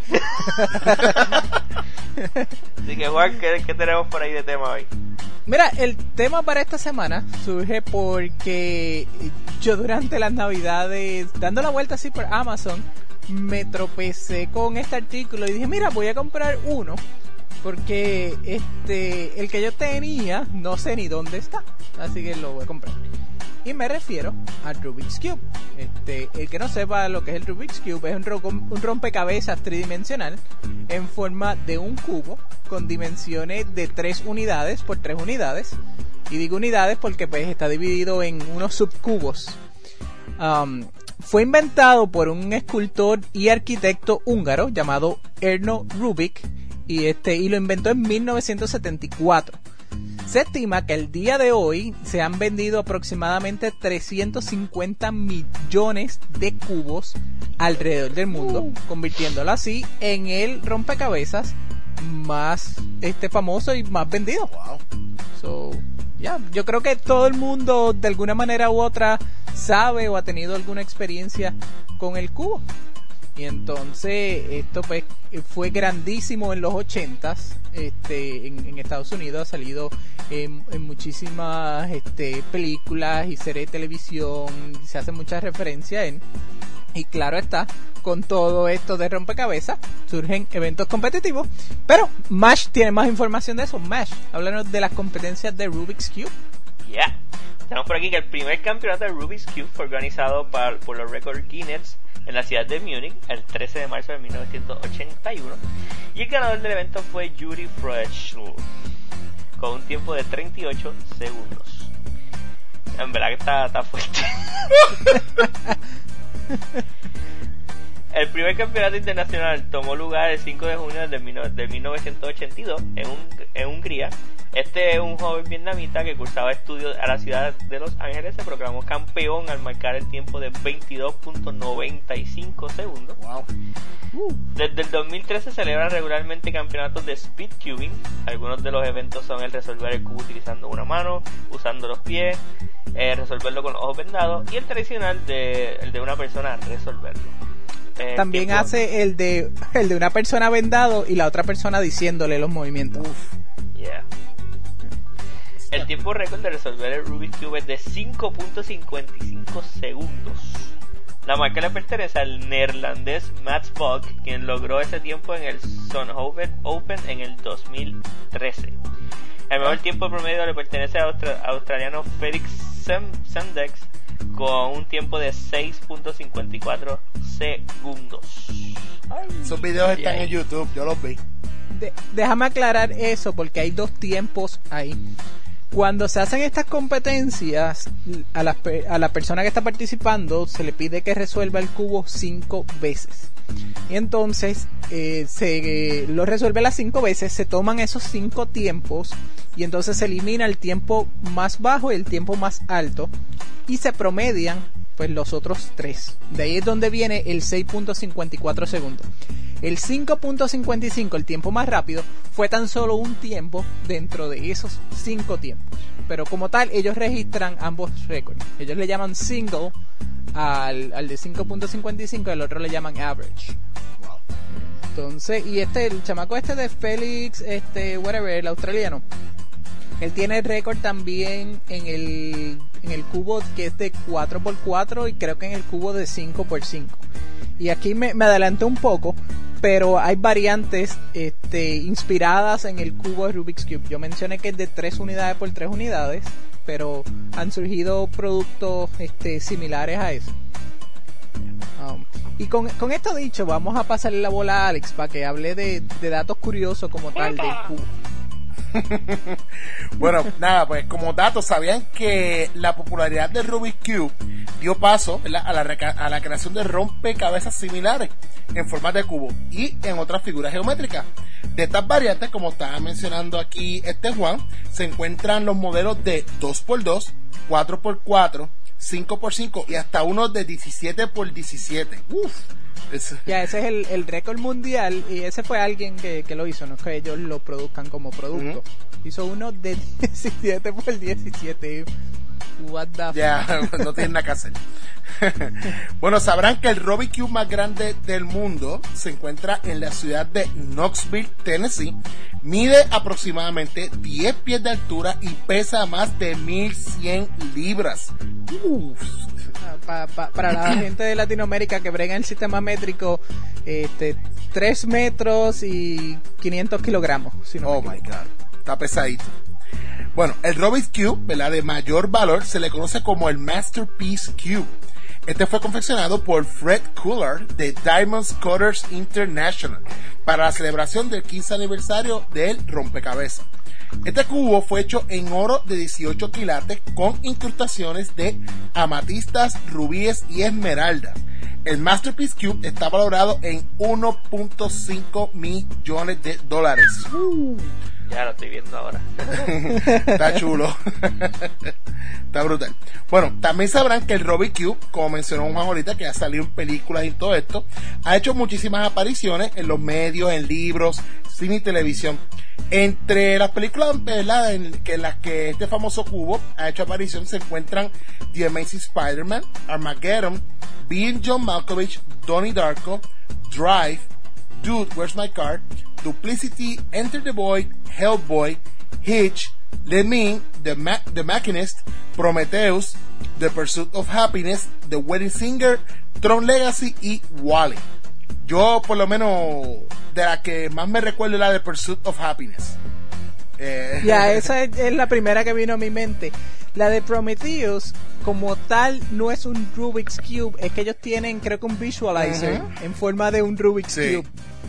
Así que Juan, ¿qué tenemos por ahí de tema hoy? Mira, el tema para esta semana surge porque yo durante las navidades, dando la vuelta así por Amazon, me tropecé con este artículo y dije, mira, voy a comprar uno, porque el que yo tenía no sé ni dónde está, así que lo voy a comprar. Y me refiero al Rubik's Cube. El que no sepa lo que es el Rubik's Cube, es un rompecabezas tridimensional en forma de un cubo con dimensiones de 3 unidades por 3 unidades. Y digo unidades porque pues está dividido en unos subcubos. Fue inventado por un escultor y arquitecto húngaro llamado Erno Rubik y lo inventó en 1974. Se estima que al día de hoy se han vendido aproximadamente 350 millones de cubos alrededor del mundo, convirtiéndolo así en el rompecabezas más famoso y más vendido. Wow. Yo creo que todo el mundo de alguna manera u otra sabe o ha tenido alguna experiencia con el cubo. Y entonces esto pues fue grandísimo en los 80s, en Estados Unidos. Ha salido en muchísimas películas y series de televisión, se hace mucha referencia en. Y claro está, con todo esto de rompecabezas surgen eventos competitivos. Pero MASH tiene más información de eso. MASH, háblanos de las competencias de Rubik's Cube. Yeah. Tenemos por aquí que el primer campeonato de Rubik's Cube fue organizado por los Record Guinness en la ciudad de Múnich el 13 de marzo de 1981, y el ganador del evento fue Yuri Freschl con un tiempo de 38 segundos. En verdad que está fuerte. El primer campeonato internacional tomó lugar el 5 de junio de 1982 en Hungría. Un joven vietnamita que cursaba estudios a la ciudad de Los Ángeles se proclamó campeón al marcar el tiempo de 22.95 segundos. Wow. Desde el 2013 se celebran regularmente campeonatos de speed cubing. Algunos de los eventos son el resolver el cubo utilizando una mano, usando los pies, resolverlo con los ojos vendados, y el tradicional el de una persona resolverlo. También hace el de una persona vendado y la otra persona diciéndole los movimientos. Yeah. El tiempo récord de resolver el Rubik's Cube es de 5.55 segundos. La marca le pertenece al neerlandés Mats Bog, quien logró ese tiempo en el Zonhoven Open en el 2013. El mejor tiempo promedio le pertenece al australiano Felix Sendex con un tiempo de 6.54 segundos. Esos videos están en YouTube, yo los vi. Déjame aclarar eso porque hay dos tiempos ahí. Cuando se hacen estas competencias, a la persona que está participando se le pide que resuelva el cubo 5 veces. Y entonces lo resuelve las 5 veces, se toman esos 5 tiempos y entonces se elimina el tiempo más bajo y el tiempo más alto y se promedian pues los otros 3. De ahí es donde viene el 6.54 segundos. El 5.55, el tiempo más rápido, fue tan solo un tiempo dentro de esos 5 tiempos. Pero como tal, ellos registran ambos récords. Ellos le llaman single al de 5.55 y al otro le llaman average. Entonces, y el chamaco de Félix, el australiano, él tiene el récord también en el cubo que es de 4x4 y creo que en el cubo de 5x5. Y aquí me adelanté un poco, pero hay variantes inspiradas en el cubo de Rubik's Cube. Yo mencioné que es de 3 unidades por 3 unidades, pero han surgido productos similares a eso. Y con esto dicho, vamos a pasarle la bola a Alex para que hable de datos curiosos como tal del cubo. Bueno, nada, pues como datos, ¿sabían que la popularidad del Rubik's Cube dio paso, ¿verdad?, a la creación de rompecabezas similares en forma de cubo y en otras figuras geométricas? De estas variantes, como estaba mencionando aquí Juan, se encuentran los modelos de 2x2, 4x4, 5x5 y hasta uno de 17x17. Ya, ese es el récord mundial y ese fue alguien que lo hizo, no es que ellos lo produzcan como producto. Hizo uno de 17x17. What the fuck? No tienen nada que hacer. Bueno, sabrán que el Rubik's Cube más grande del mundo se encuentra en la ciudad de Knoxville, Tennessee. Mide aproximadamente 10 pies de altura y pesa más de 1100 libras. Para la gente de Latinoamérica que brega en el sistema métrico, 3 metros y 500 kilogramos. Si no my God, está pesadito. Bueno, el Rubik's Cube, ¿verdad?, de mayor valor se le conoce como el Masterpiece Cube. Este fue confeccionado por Fred Coulard de Diamond Cutters International para la celebración del 15 aniversario del rompecabezas. Este cubo fue hecho en oro de 18 quilates con incrustaciones de amatistas, rubíes y esmeraldas. El Masterpiece Cube está valorado en $1.5 millones. Ya lo estoy viendo ahora. Está chulo. Está brutal. Bueno, también sabrán que el Rubik's Cube, como mencionó Juan ahorita, que ha salido en películas y todo esto, ha hecho muchísimas apariciones en los medios, en libros, cine y televisión. Entre las películas, ¿verdad?, en las que este famoso cubo ha hecho aparición se encuentran The Amazing Spider-Man, Armageddon, Being John Malkovich, Donnie Darko, Drive, Dude, Where's My Car, Duplicity, Enter the Void, Hellboy, Hitch, Let Me In, The Machinist, Prometheus, The Pursuit of Happiness, The Wedding Singer, Tron Legacy y Wall-E. Yo, por lo menos, de la que más me recuerdo es la de Pursuit of Happiness. Ya, esa es la primera que vino a mi mente. La de Prometheus, como tal, no es un Rubik's Cube, es que ellos tienen, creo que un visualizer en forma de un Rubik's Cube.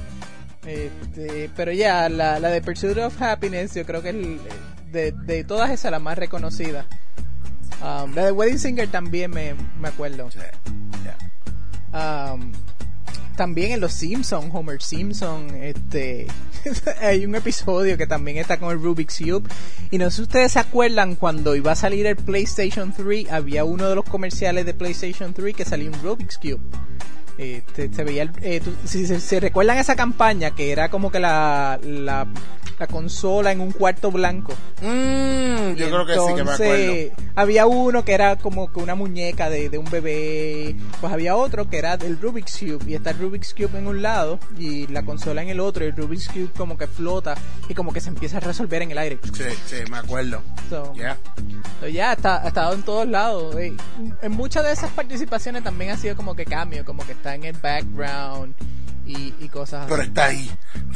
Pero ya, la de Pursuit of Happiness, yo creo que es de todas esas la más reconocida. La de Wedding Singer también me acuerdo. Sí. Yeah. También en Los Simpsons, Homer Simpson, hay un episodio que también está con el Rubik's Cube. Y no sé si ustedes se acuerdan cuando iba a salir el PlayStation 3, había uno de los comerciales de PlayStation 3 que salía un Rubik's Cube. Se veía si se recuerdan esa campaña que era como que la consola en un cuarto blanco. Yo creo que sí que me acuerdo. Había uno que era como que una muñeca de un bebé, pues había otro que era del Rubik's Cube, y está el Rubik's Cube en un lado y la consola en el otro, y el Rubik's Cube como que flota y como que se empieza a resolver en el aire. Sí, me acuerdo. Ya ha estado en todos lados. En muchas de esas participaciones también ha sido como que cambio, como que está en el background y cosas así. Pero está ahí.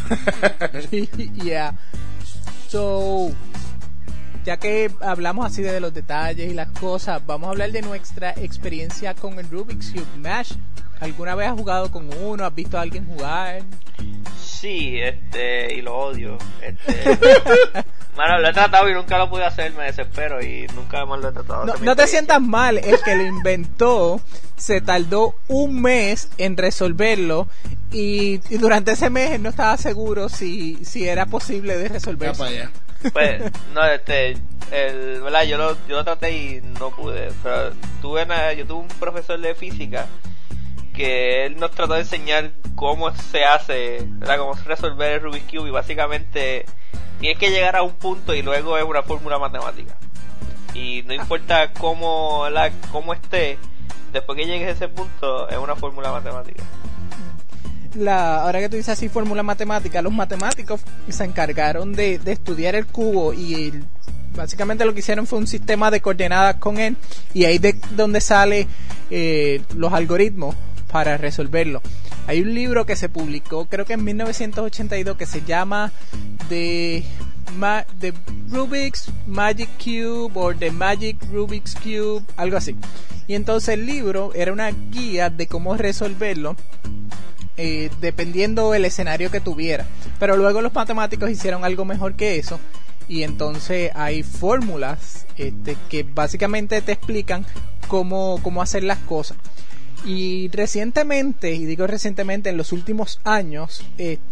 Yeah. So, ya que hablamos así de los detalles y las cosas, vamos a hablar de nuestra experiencia con el Rubik's Cube. Mash, ¿alguna vez has jugado con uno? ¿Has visto a alguien jugar? Sí, y lo odio. Mano, lo he tratado y nunca lo pude hacer, me desespero y nunca más lo he tratado. No te sientas mal, el que lo inventó se tardó un mes en resolverlo y durante ese mes él no estaba seguro si era posible de resolverlo. Pues, no, ¿verdad? Yo lo traté y no pude. Pero yo tuve un profesor de física que él nos trató de enseñar cómo se hace, ¿verdad? Cómo resolver el Rubik's Cube, y básicamente tienes que llegar a un punto y luego es una fórmula matemática. Y no importa cómo esté, después que llegues a ese punto es una fórmula matemática. Ahora que tú dices así, fórmula matemática, los matemáticos se encargaron de estudiar el cubo y básicamente lo que hicieron fue un sistema de coordenadas con él, y ahí de donde sale los algoritmos para resolverlo. Hay un libro que se publicó creo que en 1982 que se llama The Rubik's Magic Cube o The Magic Rubik's Cube, algo así. Y entonces el libro era una guía de cómo resolverlo dependiendo del escenario que tuviera. Pero luego los matemáticos hicieron algo mejor que eso, y entonces hay fórmulas que básicamente te explican cómo hacer las cosas. Y recientemente, y digo recientemente, en los últimos años,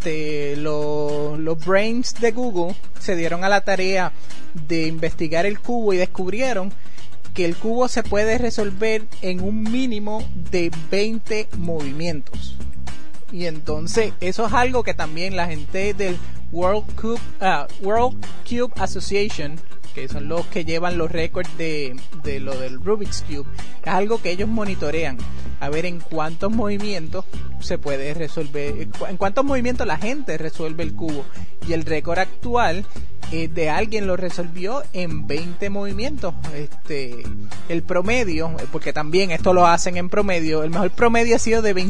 los brains de Google se dieron a la tarea de investigar el cubo y descubrieron que el cubo se puede resolver en un mínimo de 20 movimientos. Y entonces eso es algo que también la gente del World Cube Association, que son los que llevan los récords de lo del Rubik's Cube, es algo que ellos monitorean a ver en cuántos movimientos se puede resolver, en cuántos movimientos la gente resuelve el cubo, y el récord actual de alguien lo resolvió en 20 movimientos. El promedio, porque también esto lo hacen en promedio, el mejor promedio ha sido de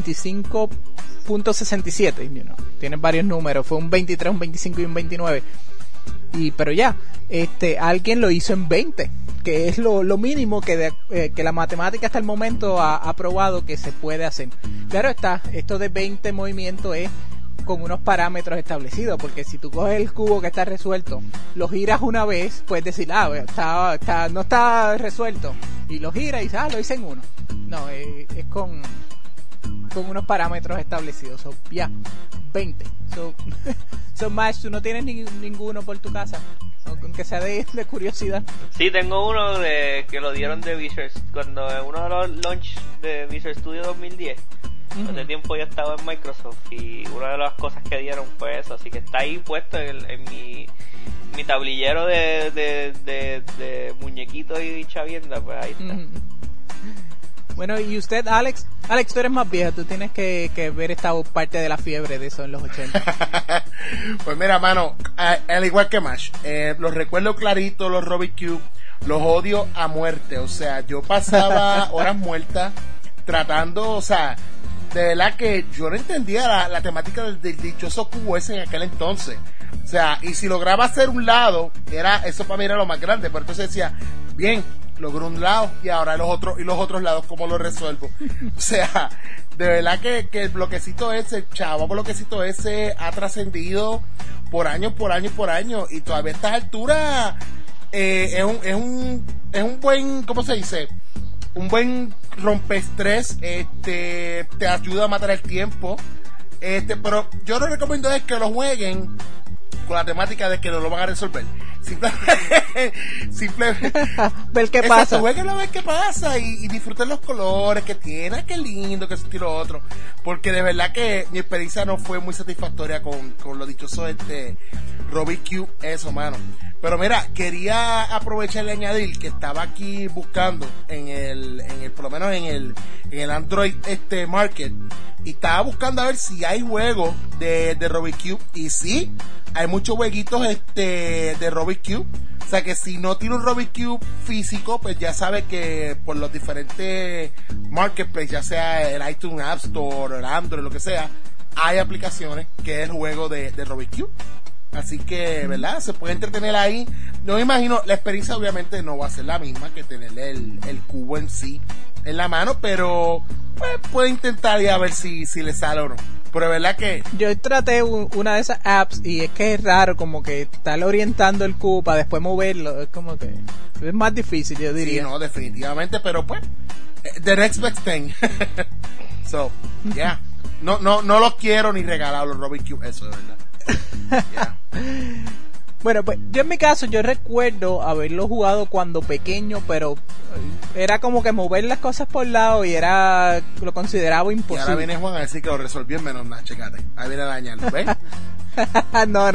25.67, tienen varios números, fue un 23, un 25 y un 29. Pero ya, alguien lo hizo en 20, que es lo mínimo que la matemática hasta el momento ha probado que se puede hacer. Claro está, esto de 20 movimientos es con unos parámetros establecidos, porque si tú coges el cubo que está resuelto, lo giras una vez, puedes decir, no está resuelto, y lo giras y dices, lo hice en uno. No, es con unos parámetros establecidos. Ya, 20. Más, ¿tú no tienes ninguno por tu casa? Aunque sea de curiosidad. Sí, tengo uno que lo dieron de Visual, cuando uno de los launch de Visual Studio 2010. Hace tiempo ya estaba en Microsoft, y una de las cosas que dieron fue eso, así que está ahí puesto en mi tablillero de muñequitos y chavienda, pues ahí está. Bueno, y usted, Alex, tú eres más viejo, tú tienes que ver esta parte de la fiebre de eso en los 80. Pues mira, mano, al igual que Mash, los recuerdo clarito, los Rubik's Cube, los odio a muerte. O sea, yo pasaba horas muertas tratando, o sea, de verdad que yo no entendía la temática del dichoso cubo ese en aquel entonces. O sea, y si lograba hacer un lado, eso para mí era lo más grande, pero entonces decía, bien, logré un lado y ahora los otros lados, ¿cómo lo resuelvo? O sea, de verdad que el bloquecito ese, el chavo bloquecito ese ha trascendido por años, y todavía a estas alturas es un buen, ¿cómo se dice? Un buen rompeestrés, te ayuda a matar el tiempo, pero yo lo recomiendo es que lo jueguen con la temática de que no lo van a resolver. Simplemente ver qué pasa. Jueguenlo a ver qué pasa y disfruten los colores que tiene, qué lindo, que esto y lo otro. Porque de verdad que mi experiencia no fue muy satisfactoria con lo dichoso Rubik's Cube, eso, mano. Pero mira, quería aprovechar y añadir que estaba aquí buscando por lo menos en el Android Market, y estaba buscando a ver si hay juegos de Rubik's Cube, y sí, hay muchos jueguitos de Rubik's Cube. O sea que si no tiene un Rubik's Cube físico, pues ya sabe que por los diferentes marketplaces, ya sea el iTunes App Store, el Android, lo que sea, hay aplicaciones que es el juego de Rubik's Cube. Así que, ¿verdad? Se puede entretener ahí. No me imagino, la experiencia obviamente no va a ser la misma que tener el cubo en sí en la mano, pero pues puede intentar y a ver si le sale o no. Pero es verdad que yo traté una de esas apps y es que es raro como que estar orientando el cubo para después moverlo, es como que es más difícil, yo diría. Sí, no, definitivamente, pero pues the next best thing. So, yeah. No los quiero ni regalar los Rubik's Cube, eso de verdad. Yeah. Bueno, pues yo en mi caso, yo recuerdo haberlo jugado cuando pequeño, pero era como que mover las cosas por lado y lo consideraba imposible. Y ahora viene Juan a decir que lo resolvió en menos nada, checate. Ahí viene a dañarlo, ¿ves? No.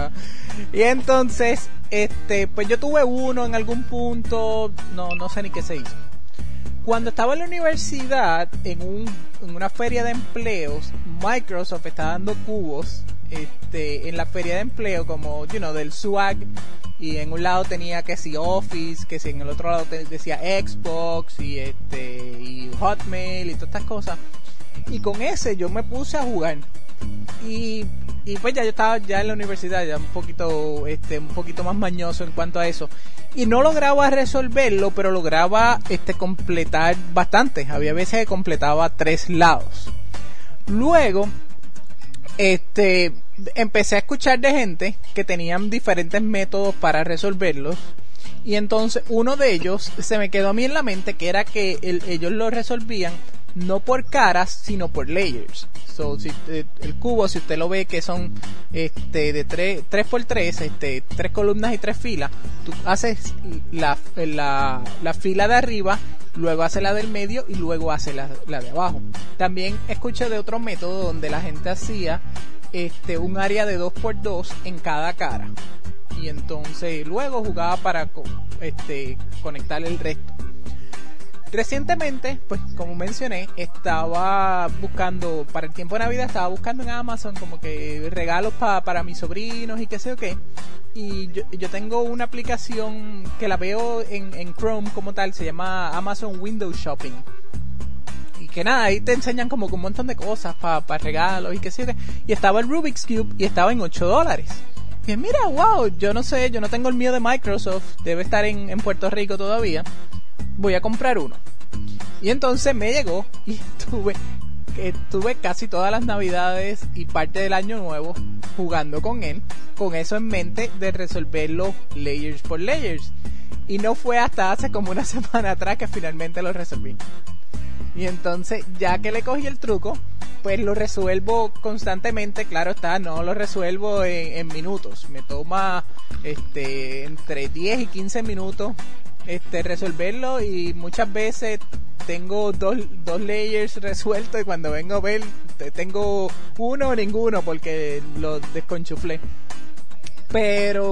Y entonces, pues yo tuve uno en algún punto, no sé ni qué se hizo. Cuando estaba en la universidad, en una feria de empleos, Microsoft estaba dando cubos en la feria de empleo, como, del swag, y en un lado tenía que si Office, que si en el otro lado decía Xbox y Hotmail y todas estas cosas. Y con ese yo me puse a jugar. Y pues ya yo estaba ya en la universidad, ya un poquito más mañoso en cuanto a eso. Y no lograba resolverlo, pero lograba completar bastante. Había veces que completaba 3 lados. Luego, empecé a escuchar de gente que tenían diferentes métodos para resolverlos. Y entonces uno de ellos se me quedó a mí en la mente, que era que ellos lo resolvían no por caras, sino por layers. So, el cubo, si usted lo ve que son de 3x3, 3 columnas y 3 filas, tú haces la fila de arriba, luego haces la del medio y luego haces la de abajo. También escuché de otro método donde la gente hacía un área de 2x2 en cada cara, y entonces luego jugaba para conectar el resto. Recientemente, pues como mencioné, estaba buscando, para el tiempo de Navidad, estaba buscando en Amazon como que regalos para mis sobrinos y qué sé yo qué. Y yo tengo una aplicación que la veo en Chrome como tal, se llama Amazon Windows Shopping. Y que nada, ahí te enseñan como que un montón de cosas para regalos y qué sé yo qué. Y estaba el Rubik's Cube y estaba en $8. Y mira, wow, yo no tengo el mío de Microsoft, debe estar en Puerto Rico todavía. Voy a comprar uno. Y entonces me llegó y estuve casi todas las navidades y parte del año nuevo jugando con él, con eso en mente de resolverlo layers por layers. Y no fue hasta hace como una semana atrás que finalmente lo resolví. Y entonces, ya que le cogí el truco, pues lo resuelvo constantemente. Claro está, no lo resuelvo en minutos. Me toma entre 10 y 15 minutos resolverlo, y muchas veces tengo dos layers resueltos y cuando vengo a ver tengo uno o ninguno porque lo desconchuflé. Pero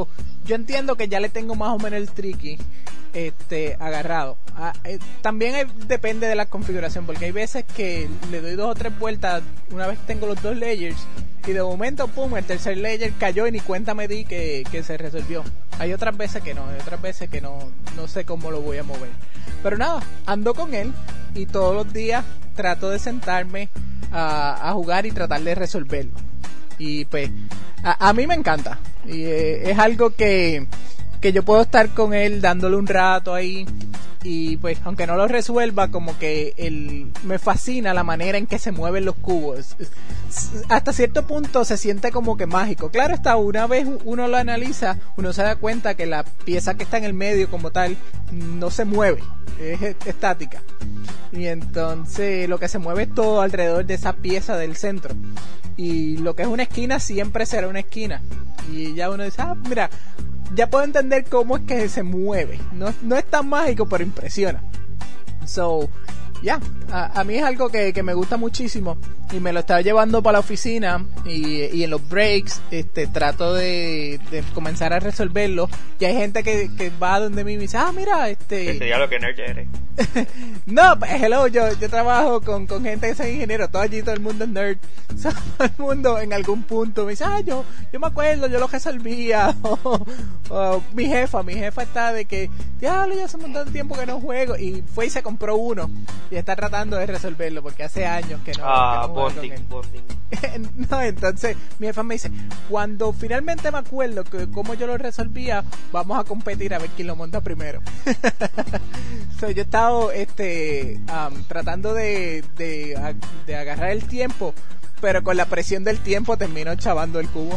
yo entiendo que ya le tengo más o menos el tricky agarrado. También depende de la configuración, porque hay veces que le doy 2 o 3 vueltas una vez tengo los 2 layers y de momento pum, el tercer layer cayó y ni cuenta me di que se resolvió. Hay otras veces que no, no sé cómo lo voy a mover. Pero nada, ando con él y todos los días trato de sentarme a jugar y tratar de resolverlo. Y pues a mí me encanta y es algo que yo puedo estar con él dándole un rato ahí, y pues aunque no lo resuelva, como que me fascina la manera en que se mueven los cubos. Hasta cierto punto se siente como que mágico. Claro está, una vez uno lo analiza, uno se da cuenta que la pieza que está en el medio como tal no se mueve, es estática, y entonces lo que se mueve es todo alrededor de esa pieza del centro, y lo que es una esquina siempre será una esquina, y ya uno dice, mira, ya puedo entender cómo es que se mueve. No es tan mágico, pero impresiona. So, a mí es algo que me gusta muchísimo y me lo estaba llevando para la oficina, y en los breaks trato de comenzar a resolverlo, y hay gente que va donde mí y me dice, mira, que sería lo que nerd eres. No, hello, yo trabajo con gente que son ingenieros, todo el mundo es nerd. Todo el mundo en algún punto me dice, yo me acuerdo, yo lo resolvía. O mi jefa está de que, ya hace un montón de tiempo que no juego, y fue y se compró uno y está tratando de resolverlo porque hace años que no juego con él. No, entonces mi jefa me dice, cuando finalmente me acuerdo que cómo yo lo resolvía, vamos a competir a ver quién lo monta primero. So, yo he estado tratando de agarrar el tiempo, pero con la presión del tiempo termino chavando el cubo.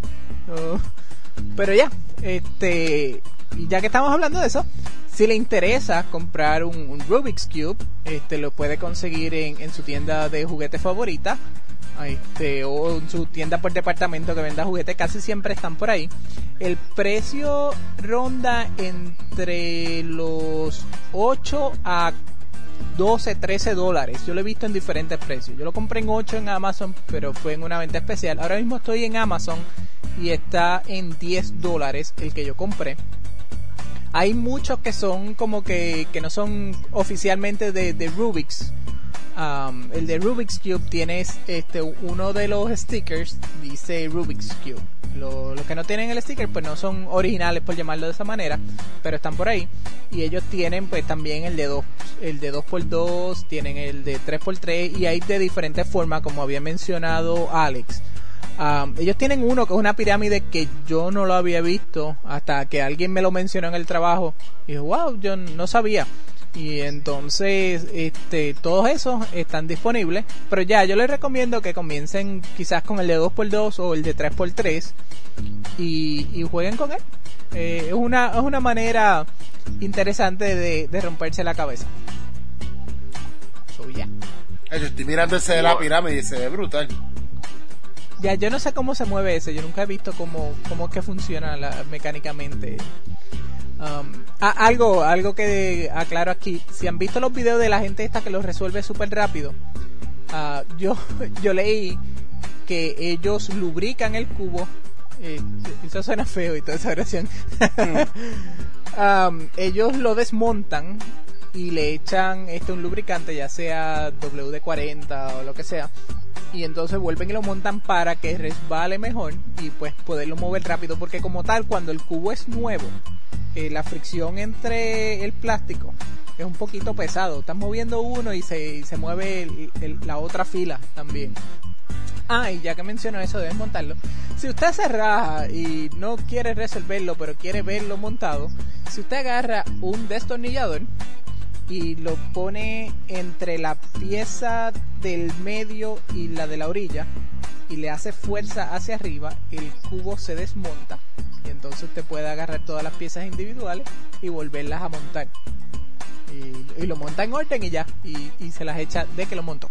Pero ya, y ya que estamos hablando de eso, si le interesa comprar un Rubik's Cube, lo puede conseguir en su tienda de juguetes favorita, o en su tienda por departamento que venda juguetes, casi siempre están por ahí. El precio ronda entre los 8 a 12, 13 dólares. Yo lo he visto en diferentes precios. Yo lo compré en 8 en Amazon, pero fue en una venta especial. Ahora mismo estoy en Amazon y está en 10 dólares el que yo compré. Hay muchos que son como que no son oficialmente de Rubik's. El de Rubik's Cube tienes uno de los stickers dice Rubik's Cube. Los que no tienen el sticker pues no son originales, por llamarlo de esa manera, pero están por ahí. Y ellos tienen pues también el de 2x2, tienen el de 3x3, y hay de diferentes formas, como había mencionado Alex. Ellos tienen uno que es una pirámide que yo no lo había visto hasta que alguien me lo mencionó en el trabajo y dije, wow, yo no sabía. Y entonces todos esos están disponibles, pero ya yo les recomiendo que comiencen quizás con el de 2x2 o el de 3x3 y jueguen con él. Es una manera interesante de romperse la cabeza. So, yeah. Yo estoy mirando ese de la pirámide y se ve brutal. Ya, yo no sé cómo se mueve ese, yo nunca he visto cómo es que funciona mecánicamente. Algo que aclaro aquí, si han visto los videos de la gente esta que los resuelve súper rápido, yo leí que ellos lubrican el cubo, eso suena feo y toda esa oración. Ellos lo desmontan y le echan un lubricante, ya sea WD-40 o lo que sea, y entonces vuelven y lo montan para que resbale mejor y pues poderlo mover rápido, porque como tal, cuando el cubo es nuevo, la fricción entre el plástico es un poquito pesado. Estás moviendo uno y se mueve la otra fila también. Y ya que menciono eso de desmontarlo, si usted se raja y no quiere resolverlo pero quiere verlo montado, si usted agarra un destornillador y lo pone entre la pieza del medio y la de la orilla y le hace fuerza hacia arriba, el cubo se desmonta y entonces usted puede agarrar todas las piezas individuales y volverlas a montar, y lo monta en orden y ya, y se las echa de que lo montó.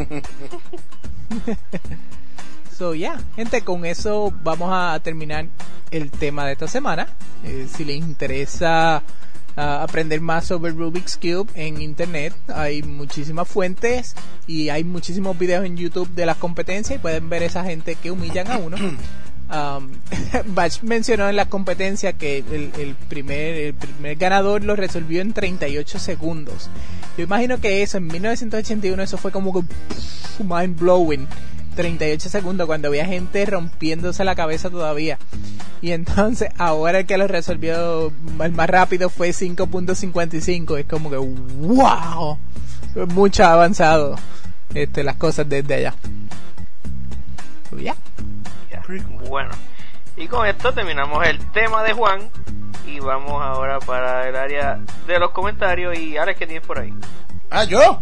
So gente, con eso vamos a terminar el tema de esta semana. Si les interesa aprender más sobre Rubik's Cube en internet, hay muchísimas fuentes y hay muchísimos videos en YouTube de las competencias y pueden ver esa gente que humillan a uno. Batch mencionó en la competencia que el primer ganador lo resolvió en 38 segundos. Yo imagino que eso en 1981 eso fue como que mind blowing. 38 segundos cuando había gente rompiéndose la cabeza todavía. Y entonces ahora el que lo resolvió el más rápido fue 5.55. Es como que wow, mucho avanzado las cosas desde allá. Bueno, y con esto terminamos el tema de Juan y vamos ahora para el área de los comentarios. Y Alex, ¿qué tienes por ahí? ¿Yo?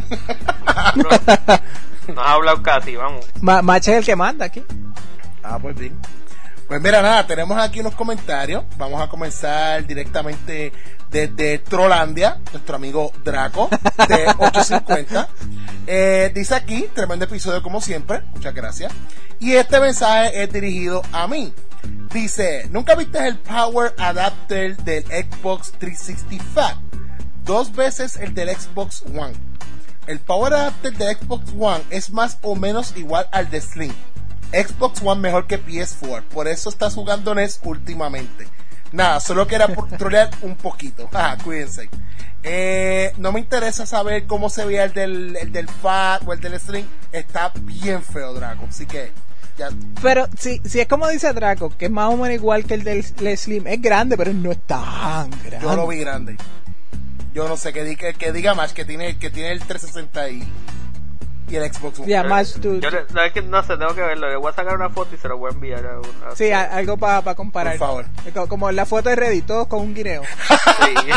No has hablado casi, vamos. Mache es el que manda aquí. Pues bien. Pues mira, nada, tenemos aquí unos comentarios. Vamos a comenzar directamente desde Trolandia, nuestro amigo Draco, de 850. Dice aquí, tremendo episodio como siempre, muchas gracias. Y este mensaje es dirigido a mí. Dice, ¿nunca viste el Power Adapter del Xbox 360 Fat? 2 veces el del Xbox One. El Power Adapter del Xbox One es más o menos igual al de Slim. Xbox One mejor que PS4, por eso estás jugando NES últimamente. Nada, solo que era por trolear un poquito. Cuídense. No me interesa saber cómo se veía el del Fat o el del Slim. Está bien feo, Draco, así que ya. Pero si es como dice Draco, que es más o menos igual que el del Slim. Es grande, pero no es tan grande. Yo lo vi grande. Yo no sé, que diga más, que tiene el 360 y el Xbox One. Más tú. Yo no sé, tengo que verlo. Le voy a sacar una foto y se lo voy a enviar a sí, algo para comparar. Por favor. Como la foto de Reddit, todos con un guineo. Sí.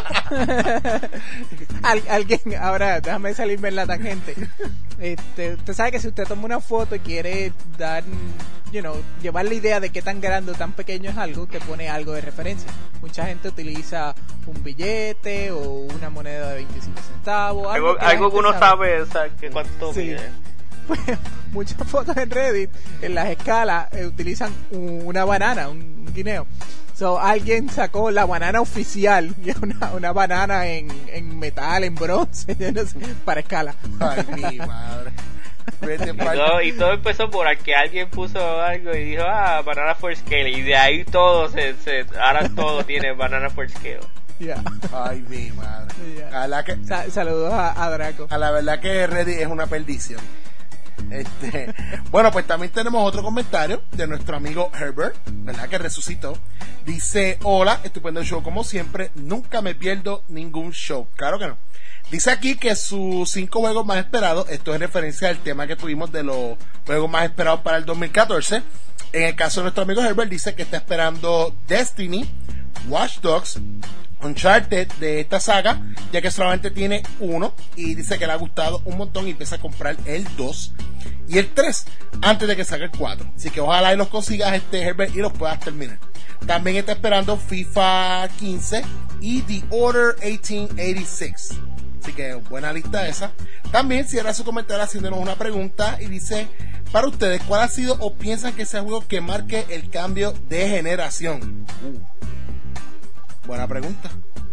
Alguien, ahora déjame salirme en la tangente. Usted sabe que si usted toma una foto y quiere dar, llevar la idea de qué tan grande o tan pequeño es algo, te pone algo de referencia. Mucha gente utiliza un billete o una moneda de 25 centavos. Algo que uno sabe que cuánto sí. mide. Pues, muchas fotos en Reddit, en las escalas, utilizan una banana, un guineo. Alguien sacó la banana oficial, y una banana en metal, en bronce, yo no sé, para escala. Ay, mi madre. Y todo empezó por que alguien puso algo y dijo, banana for scale, y de ahí todo ahora todo tiene banana for scale. Yeah. Ay, mi madre. Yeah. Saludos a Draco. A la verdad que Reddit es una perdición. Bueno, pues también tenemos otro comentario de nuestro amigo Herbert, ¿verdad? Que resucitó. Dice, hola, estupendo show como siempre, nunca me pierdo ningún show. Claro que no. Dice aquí que sus 5 juegos más esperados, esto es referencia al tema que tuvimos de los juegos más esperados para el 2014. En el caso de nuestro amigo Herbert, dice que está esperando Destiny, Watch Dogs, Uncharted de esta saga, ya que solamente tiene 1, y dice que le ha gustado un montón y empieza a comprar el 2 y el 3 antes de que salga el 4. Así que ojalá y los consigas, Herbert, y los puedas terminar. También está esperando FIFA 15 y The Order 1886. Así que buena lista esa. También cierra su comentario haciéndonos una pregunta y dice, para ustedes, ¿cuál ha sido o piensan que sea el juego que marque el cambio de generación? Buena pregunta.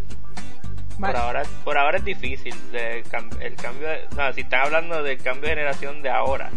Por ahora es difícil el cambio si están hablando del cambio de generación de ahora.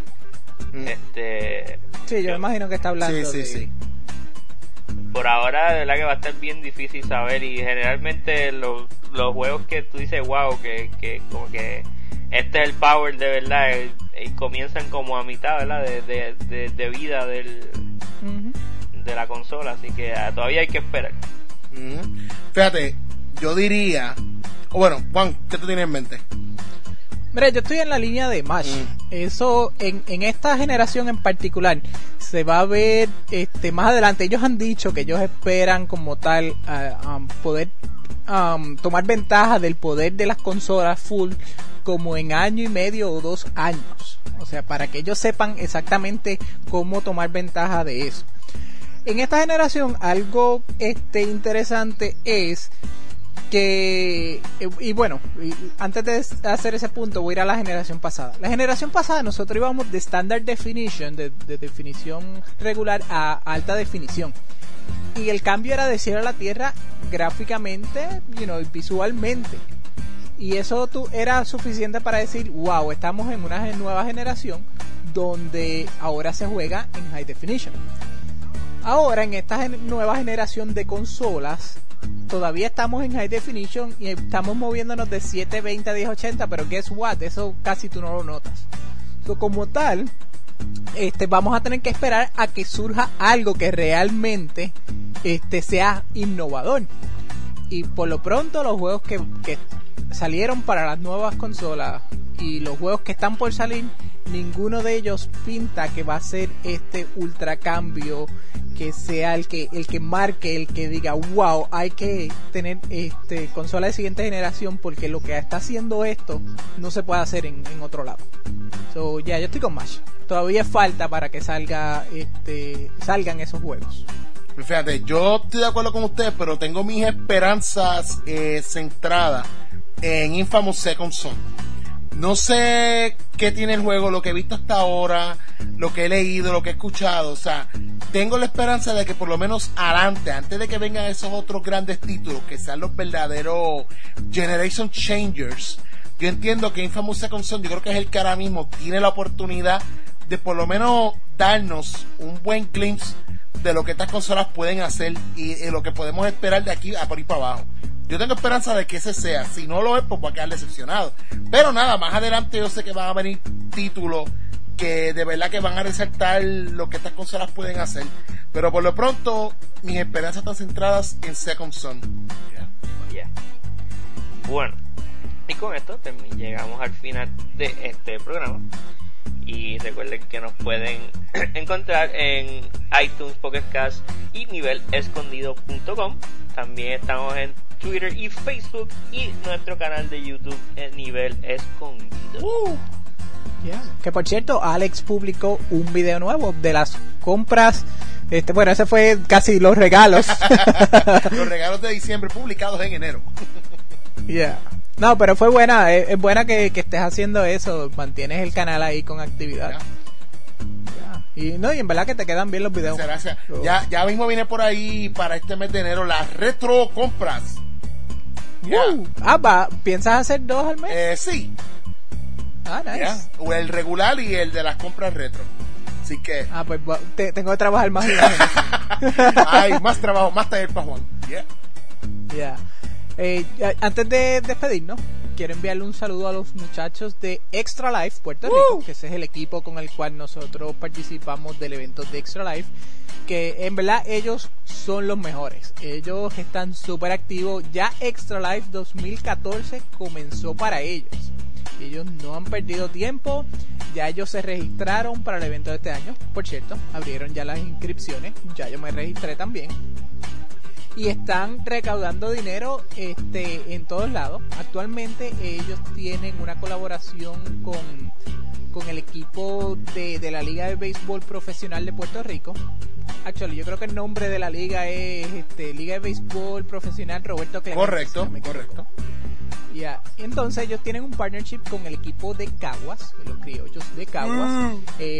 Sí, yo imagino que está hablando sí. Por ahora de verdad que va a estar bien difícil saber, y generalmente los juegos que tú dices wow, que como que este es el power de verdad, y comienzan como a mitad, ¿verdad? de vida de la consola, así que todavía hay que esperar. Fíjate, yo diría, bueno, Juan, ¿qué tú tienes en mente? Mira, yo estoy en la línea de Mash. Eso en esta generación en particular se va a ver más adelante. Ellos han dicho que ellos esperan como tal poder tomar ventaja del poder de las consolas full como en 1.5 años o 2 años. O sea, para que ellos sepan exactamente cómo tomar ventaja de eso. En esta generación algo interesante es que, y bueno, antes de hacer ese punto voy a ir a la generación pasada. La generación pasada nosotros íbamos de standard definition, de definición regular a alta definición, y el cambio era de cielo a la tierra gráficamente, visualmente. Y eso era suficiente para decir, wow, estamos en una nueva generación donde ahora se juega en High Definition. Ahora, en esta nueva generación de consolas, todavía estamos en High Definition y estamos moviéndonos de 720 a 1080, pero guess what, eso casi tú no lo notas. So, como tal, vamos a tener que esperar a que surja algo que realmente sea innovador. Y por lo pronto los juegos que salieron para las nuevas consolas y los juegos que están por salir, ninguno de ellos pinta que va a ser este ultra cambio, que sea el que marque, el que diga wow, hay que tener consola de siguiente generación, porque lo que está haciendo esto no se puede hacer en otro lado. So, yo estoy con Mash. Todavía falta para que salgan esos juegos. Fíjate, yo estoy de acuerdo con ustedes, pero tengo mis esperanzas centradas en Infamous Second Son. No sé qué tiene el juego, lo que he visto hasta ahora, lo que he leído, lo que he escuchado. O sea, tengo la esperanza de que por lo menos adelante, antes de que vengan esos otros grandes títulos, que sean los verdaderos Generation Changers, yo entiendo que Infamous Second Son, yo creo que es el que ahora mismo tiene la oportunidad de por lo menos darnos un buen glimpse de lo que estas consolas pueden hacer y lo que podemos esperar de aquí a por ahí para abajo. Yo tengo esperanza de que ese sea. Si no lo es, pues va a quedar decepcionado. Pero nada, más adelante yo sé que van a venir títulos que de verdad que van a resaltar lo que estas consolas pueden hacer. Pero por lo pronto, mis esperanzas están centradas en Second Son. Yeah. Bueno, y con esto llegamos al final de este programa. Y recuerden que nos pueden encontrar en iTunes, Pocket Cast y nivelescondido.com. También estamos en Twitter y Facebook y nuestro canal de YouTube en Nivel Escondido. Yeah. Que por cierto, Alex publicó un video nuevo de las compras. Bueno, ese fue casi los regalos. Los regalos de diciembre publicados en enero. Yeah. No, pero fue buena, es buena que estés haciendo eso, mantienes el canal ahí con actividad. Y en verdad que te quedan bien los videos. Gracias. Ya mismo viene por ahí para este mes de enero las retro compras. ¿Piensas hacer 2 al mes? Sí. Nice. O el regular y el de las compras retro. Así que pues tengo que trabajar más. Hay más trabajo, más taller para Juan. Antes de despedirnos, quiero enviarle un saludo a los muchachos de Extra Life Puerto Rico, que ese es el equipo con el cual nosotros participamos del evento de Extra Life, que en verdad ellos son los mejores. Ellos están súper activos. Ya Extra Life 2014 comenzó para ellos. Ellos no han perdido tiempo. Ya ellos se registraron para el evento de este año. Por cierto, abrieron ya las inscripciones. Ya yo me registré también. Y están recaudando dinero en todos lados. Actualmente ellos tienen una colaboración con el equipo de la Liga de Béisbol Profesional de Puerto Rico. Yo creo que el nombre de la liga es Liga de Béisbol Profesional Roberto Clemente. Correcto. Y entonces ellos tienen un partnership con el equipo de Caguas, los criollos de Caguas.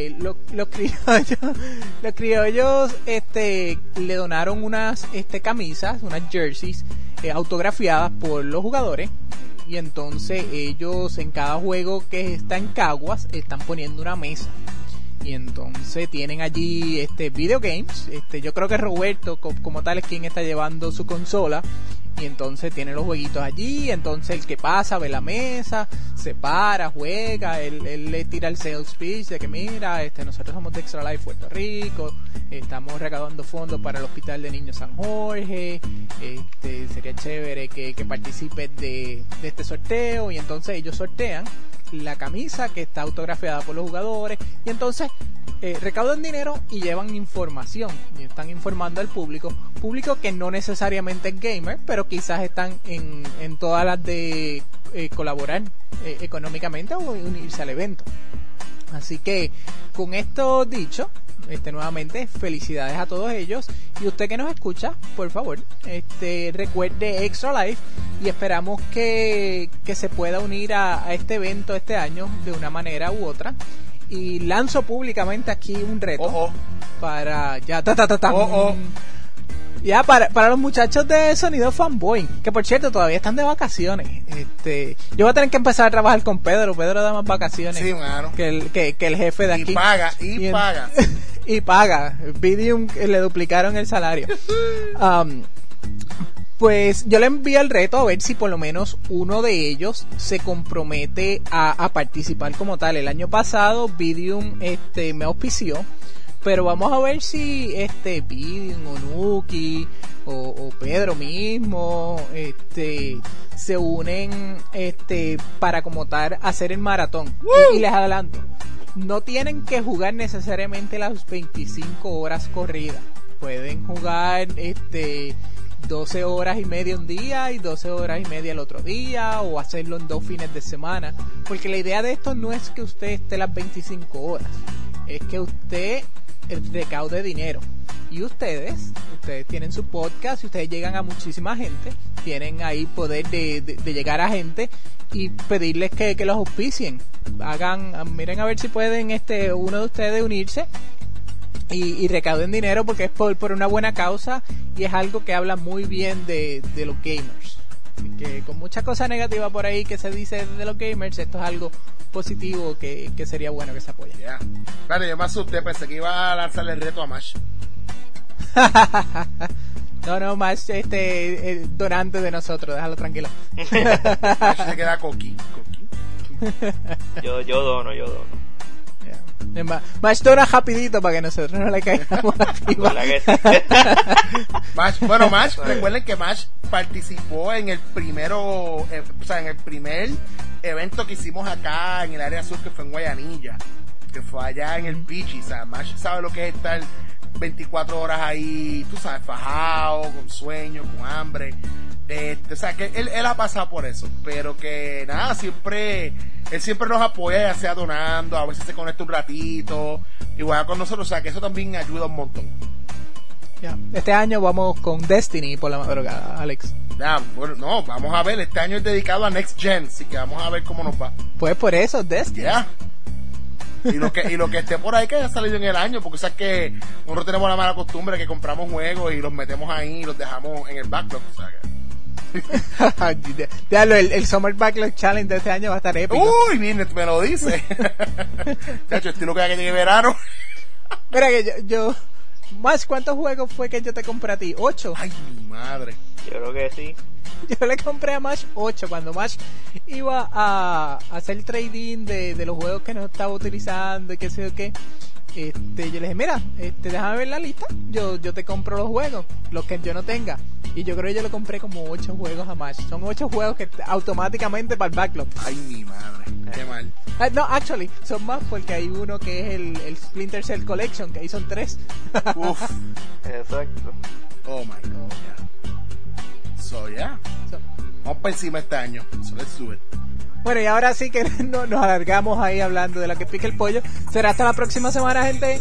Los criollos le donaron unas camisas, unas jerseys autografiadas por los jugadores. Y entonces ellos en cada juego que está en Caguas están poniendo una mesa. Y entonces tienen allí video games. Yo creo que Roberto como tal es quien está llevando su consola. Y entonces tiene los jueguitos allí. Entonces el que pasa ve la mesa, se para, juega. Él le tira el sales pitch de que mira, nosotros somos de Extra Life Puerto Rico, estamos recaudando fondos para el Hospital de Niños San Jorge. Sería chévere que participes de este sorteo. Y entonces ellos sortean la camisa que está autografiada por los jugadores. Y entonces recaudan dinero y llevan información y están informando al público que no necesariamente es gamer, pero quizás están en todas las de colaborar económicamente o unirse al evento. Así que con esto dicho, nuevamente felicidades a todos ellos. Y usted que nos escucha, por favor, recuerde Extra Life y esperamos que se pueda unir a este evento este año de una manera u otra. Y lanzo públicamente aquí un reto para Ya, para los muchachos de Sonido Fanboy, que por cierto todavía están de vacaciones. Yo voy a tener que empezar a trabajar con Pedro. Pedro da más vacaciones Sí, mano. que el jefe de aquí. Y paga. Y paga. Vidium le duplicaron el salario. Pues yo le envío el reto a ver si por lo menos uno de ellos se compromete a participar como tal. El año pasado Vidium me auspició, pero vamos a ver si Vidium o Nuki o Pedro mismo se unen para como tal hacer el maratón. Y les adelanto, no tienen que jugar necesariamente las 25 horas corridas. Pueden jugar 12 horas y media un día y 12 horas y media el otro día, o hacerlo en 2 fines de semana, porque la idea de esto no es que usted esté las 25 horas, es que usted recaude dinero. Y ustedes tienen su podcast y ustedes llegan a muchísima gente, tienen ahí poder de llegar a gente y pedirles que los auspicien. Miren a ver si pueden uno de ustedes unirse y recauden dinero, porque es por una buena causa y es algo que habla muy bien de los gamers. Así que con mucha cosa negativa por ahí que se dice de los gamers, esto es algo positivo que sería bueno que se apoye. Yeah. Claro, yo me asusté, pensé que iba a lanzarle el reto a Mash. No, Mash donante de nosotros, déjalo tranquilo. Mash se queda coqui. Yo dono. Mash dona rapidito para que nosotros no le caigamos arriba. Mash, recuerden que Mash participó en el primer evento que hicimos acá en el área sur, que fue en Guayanilla, que fue allá en el Pichi. O sea, Mash sabe lo que es estar 24 horas ahí, tú sabes, fajado, con sueño, con hambre. O sea, que él ha pasado por eso, pero que nada, él siempre nos apoya, ya sea donando, a veces se conecta un ratito, igual con nosotros, o sea, que eso también ayuda un montón. Yeah. Este año vamos con Destiny por la madrugada, Alex. Ya, bueno, no, vamos a ver, este año es dedicado a Next Gen, así que vamos a ver cómo nos va. Pues por eso, Destiny. Ya. Y lo que esté por ahí que haya salido en el año, porque sabes que nosotros tenemos la mala costumbre de que compramos juegos y los metemos ahí y los dejamos en el backlog, o sea que... el Summer Backlog Challenge de este año va a estar épico. Uy, bien, me lo dice. Chacho, estilo que tiene verano. Mira que yo más, ¿cuántos juegos fue que yo te compré a ti? 8. Ay, mi madre. Yo creo que sí. Yo le compré a Mash 8 cuando Mash iba a hacer trading de los juegos que no estaba utilizando y qué sé yo qué. Yo le dije, mira, déjame ver la lista, yo te compro los juegos, los que yo no tenga. Y yo creo que yo le compré como 8 juegos a Mash. Son 8 juegos que automáticamente para el backlog. Ay, mi madre, qué mal. No, actually, son más porque hay uno que es el Splinter Cell Collection, que ahí son 3. Uf. Exacto. Oh my god, yeah. So, yeah. Vamos para encima este año. So, let's do it. Bueno, y ahora sí que nos alargamos ahí hablando de la que pica el pollo. Será hasta la próxima semana, gente.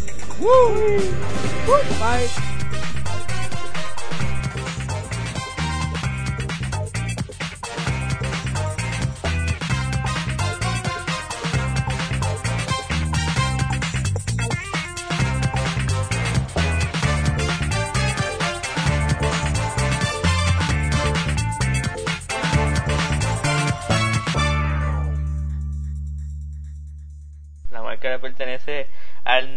Bye. Que le pertenece al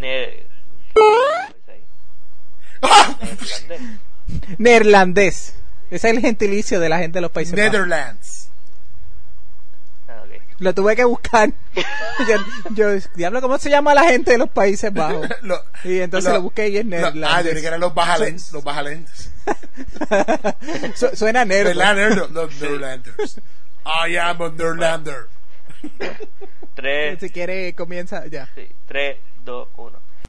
neerlandés. Ese es el gentilicio de la gente de los Países Netherlands. Bajos. Okay. Lo tuve que buscar. yo diablo, ¿cómo se llama la gente de los Países Bajos? Y entonces lo busqué y es neerlandés. Que eran los bajalens. Los bajalens. Suena nerdo. Los Netherlanders. I am a Netherlander. 3. Si quiere, comienza ya. Sí, 3, 2, 1.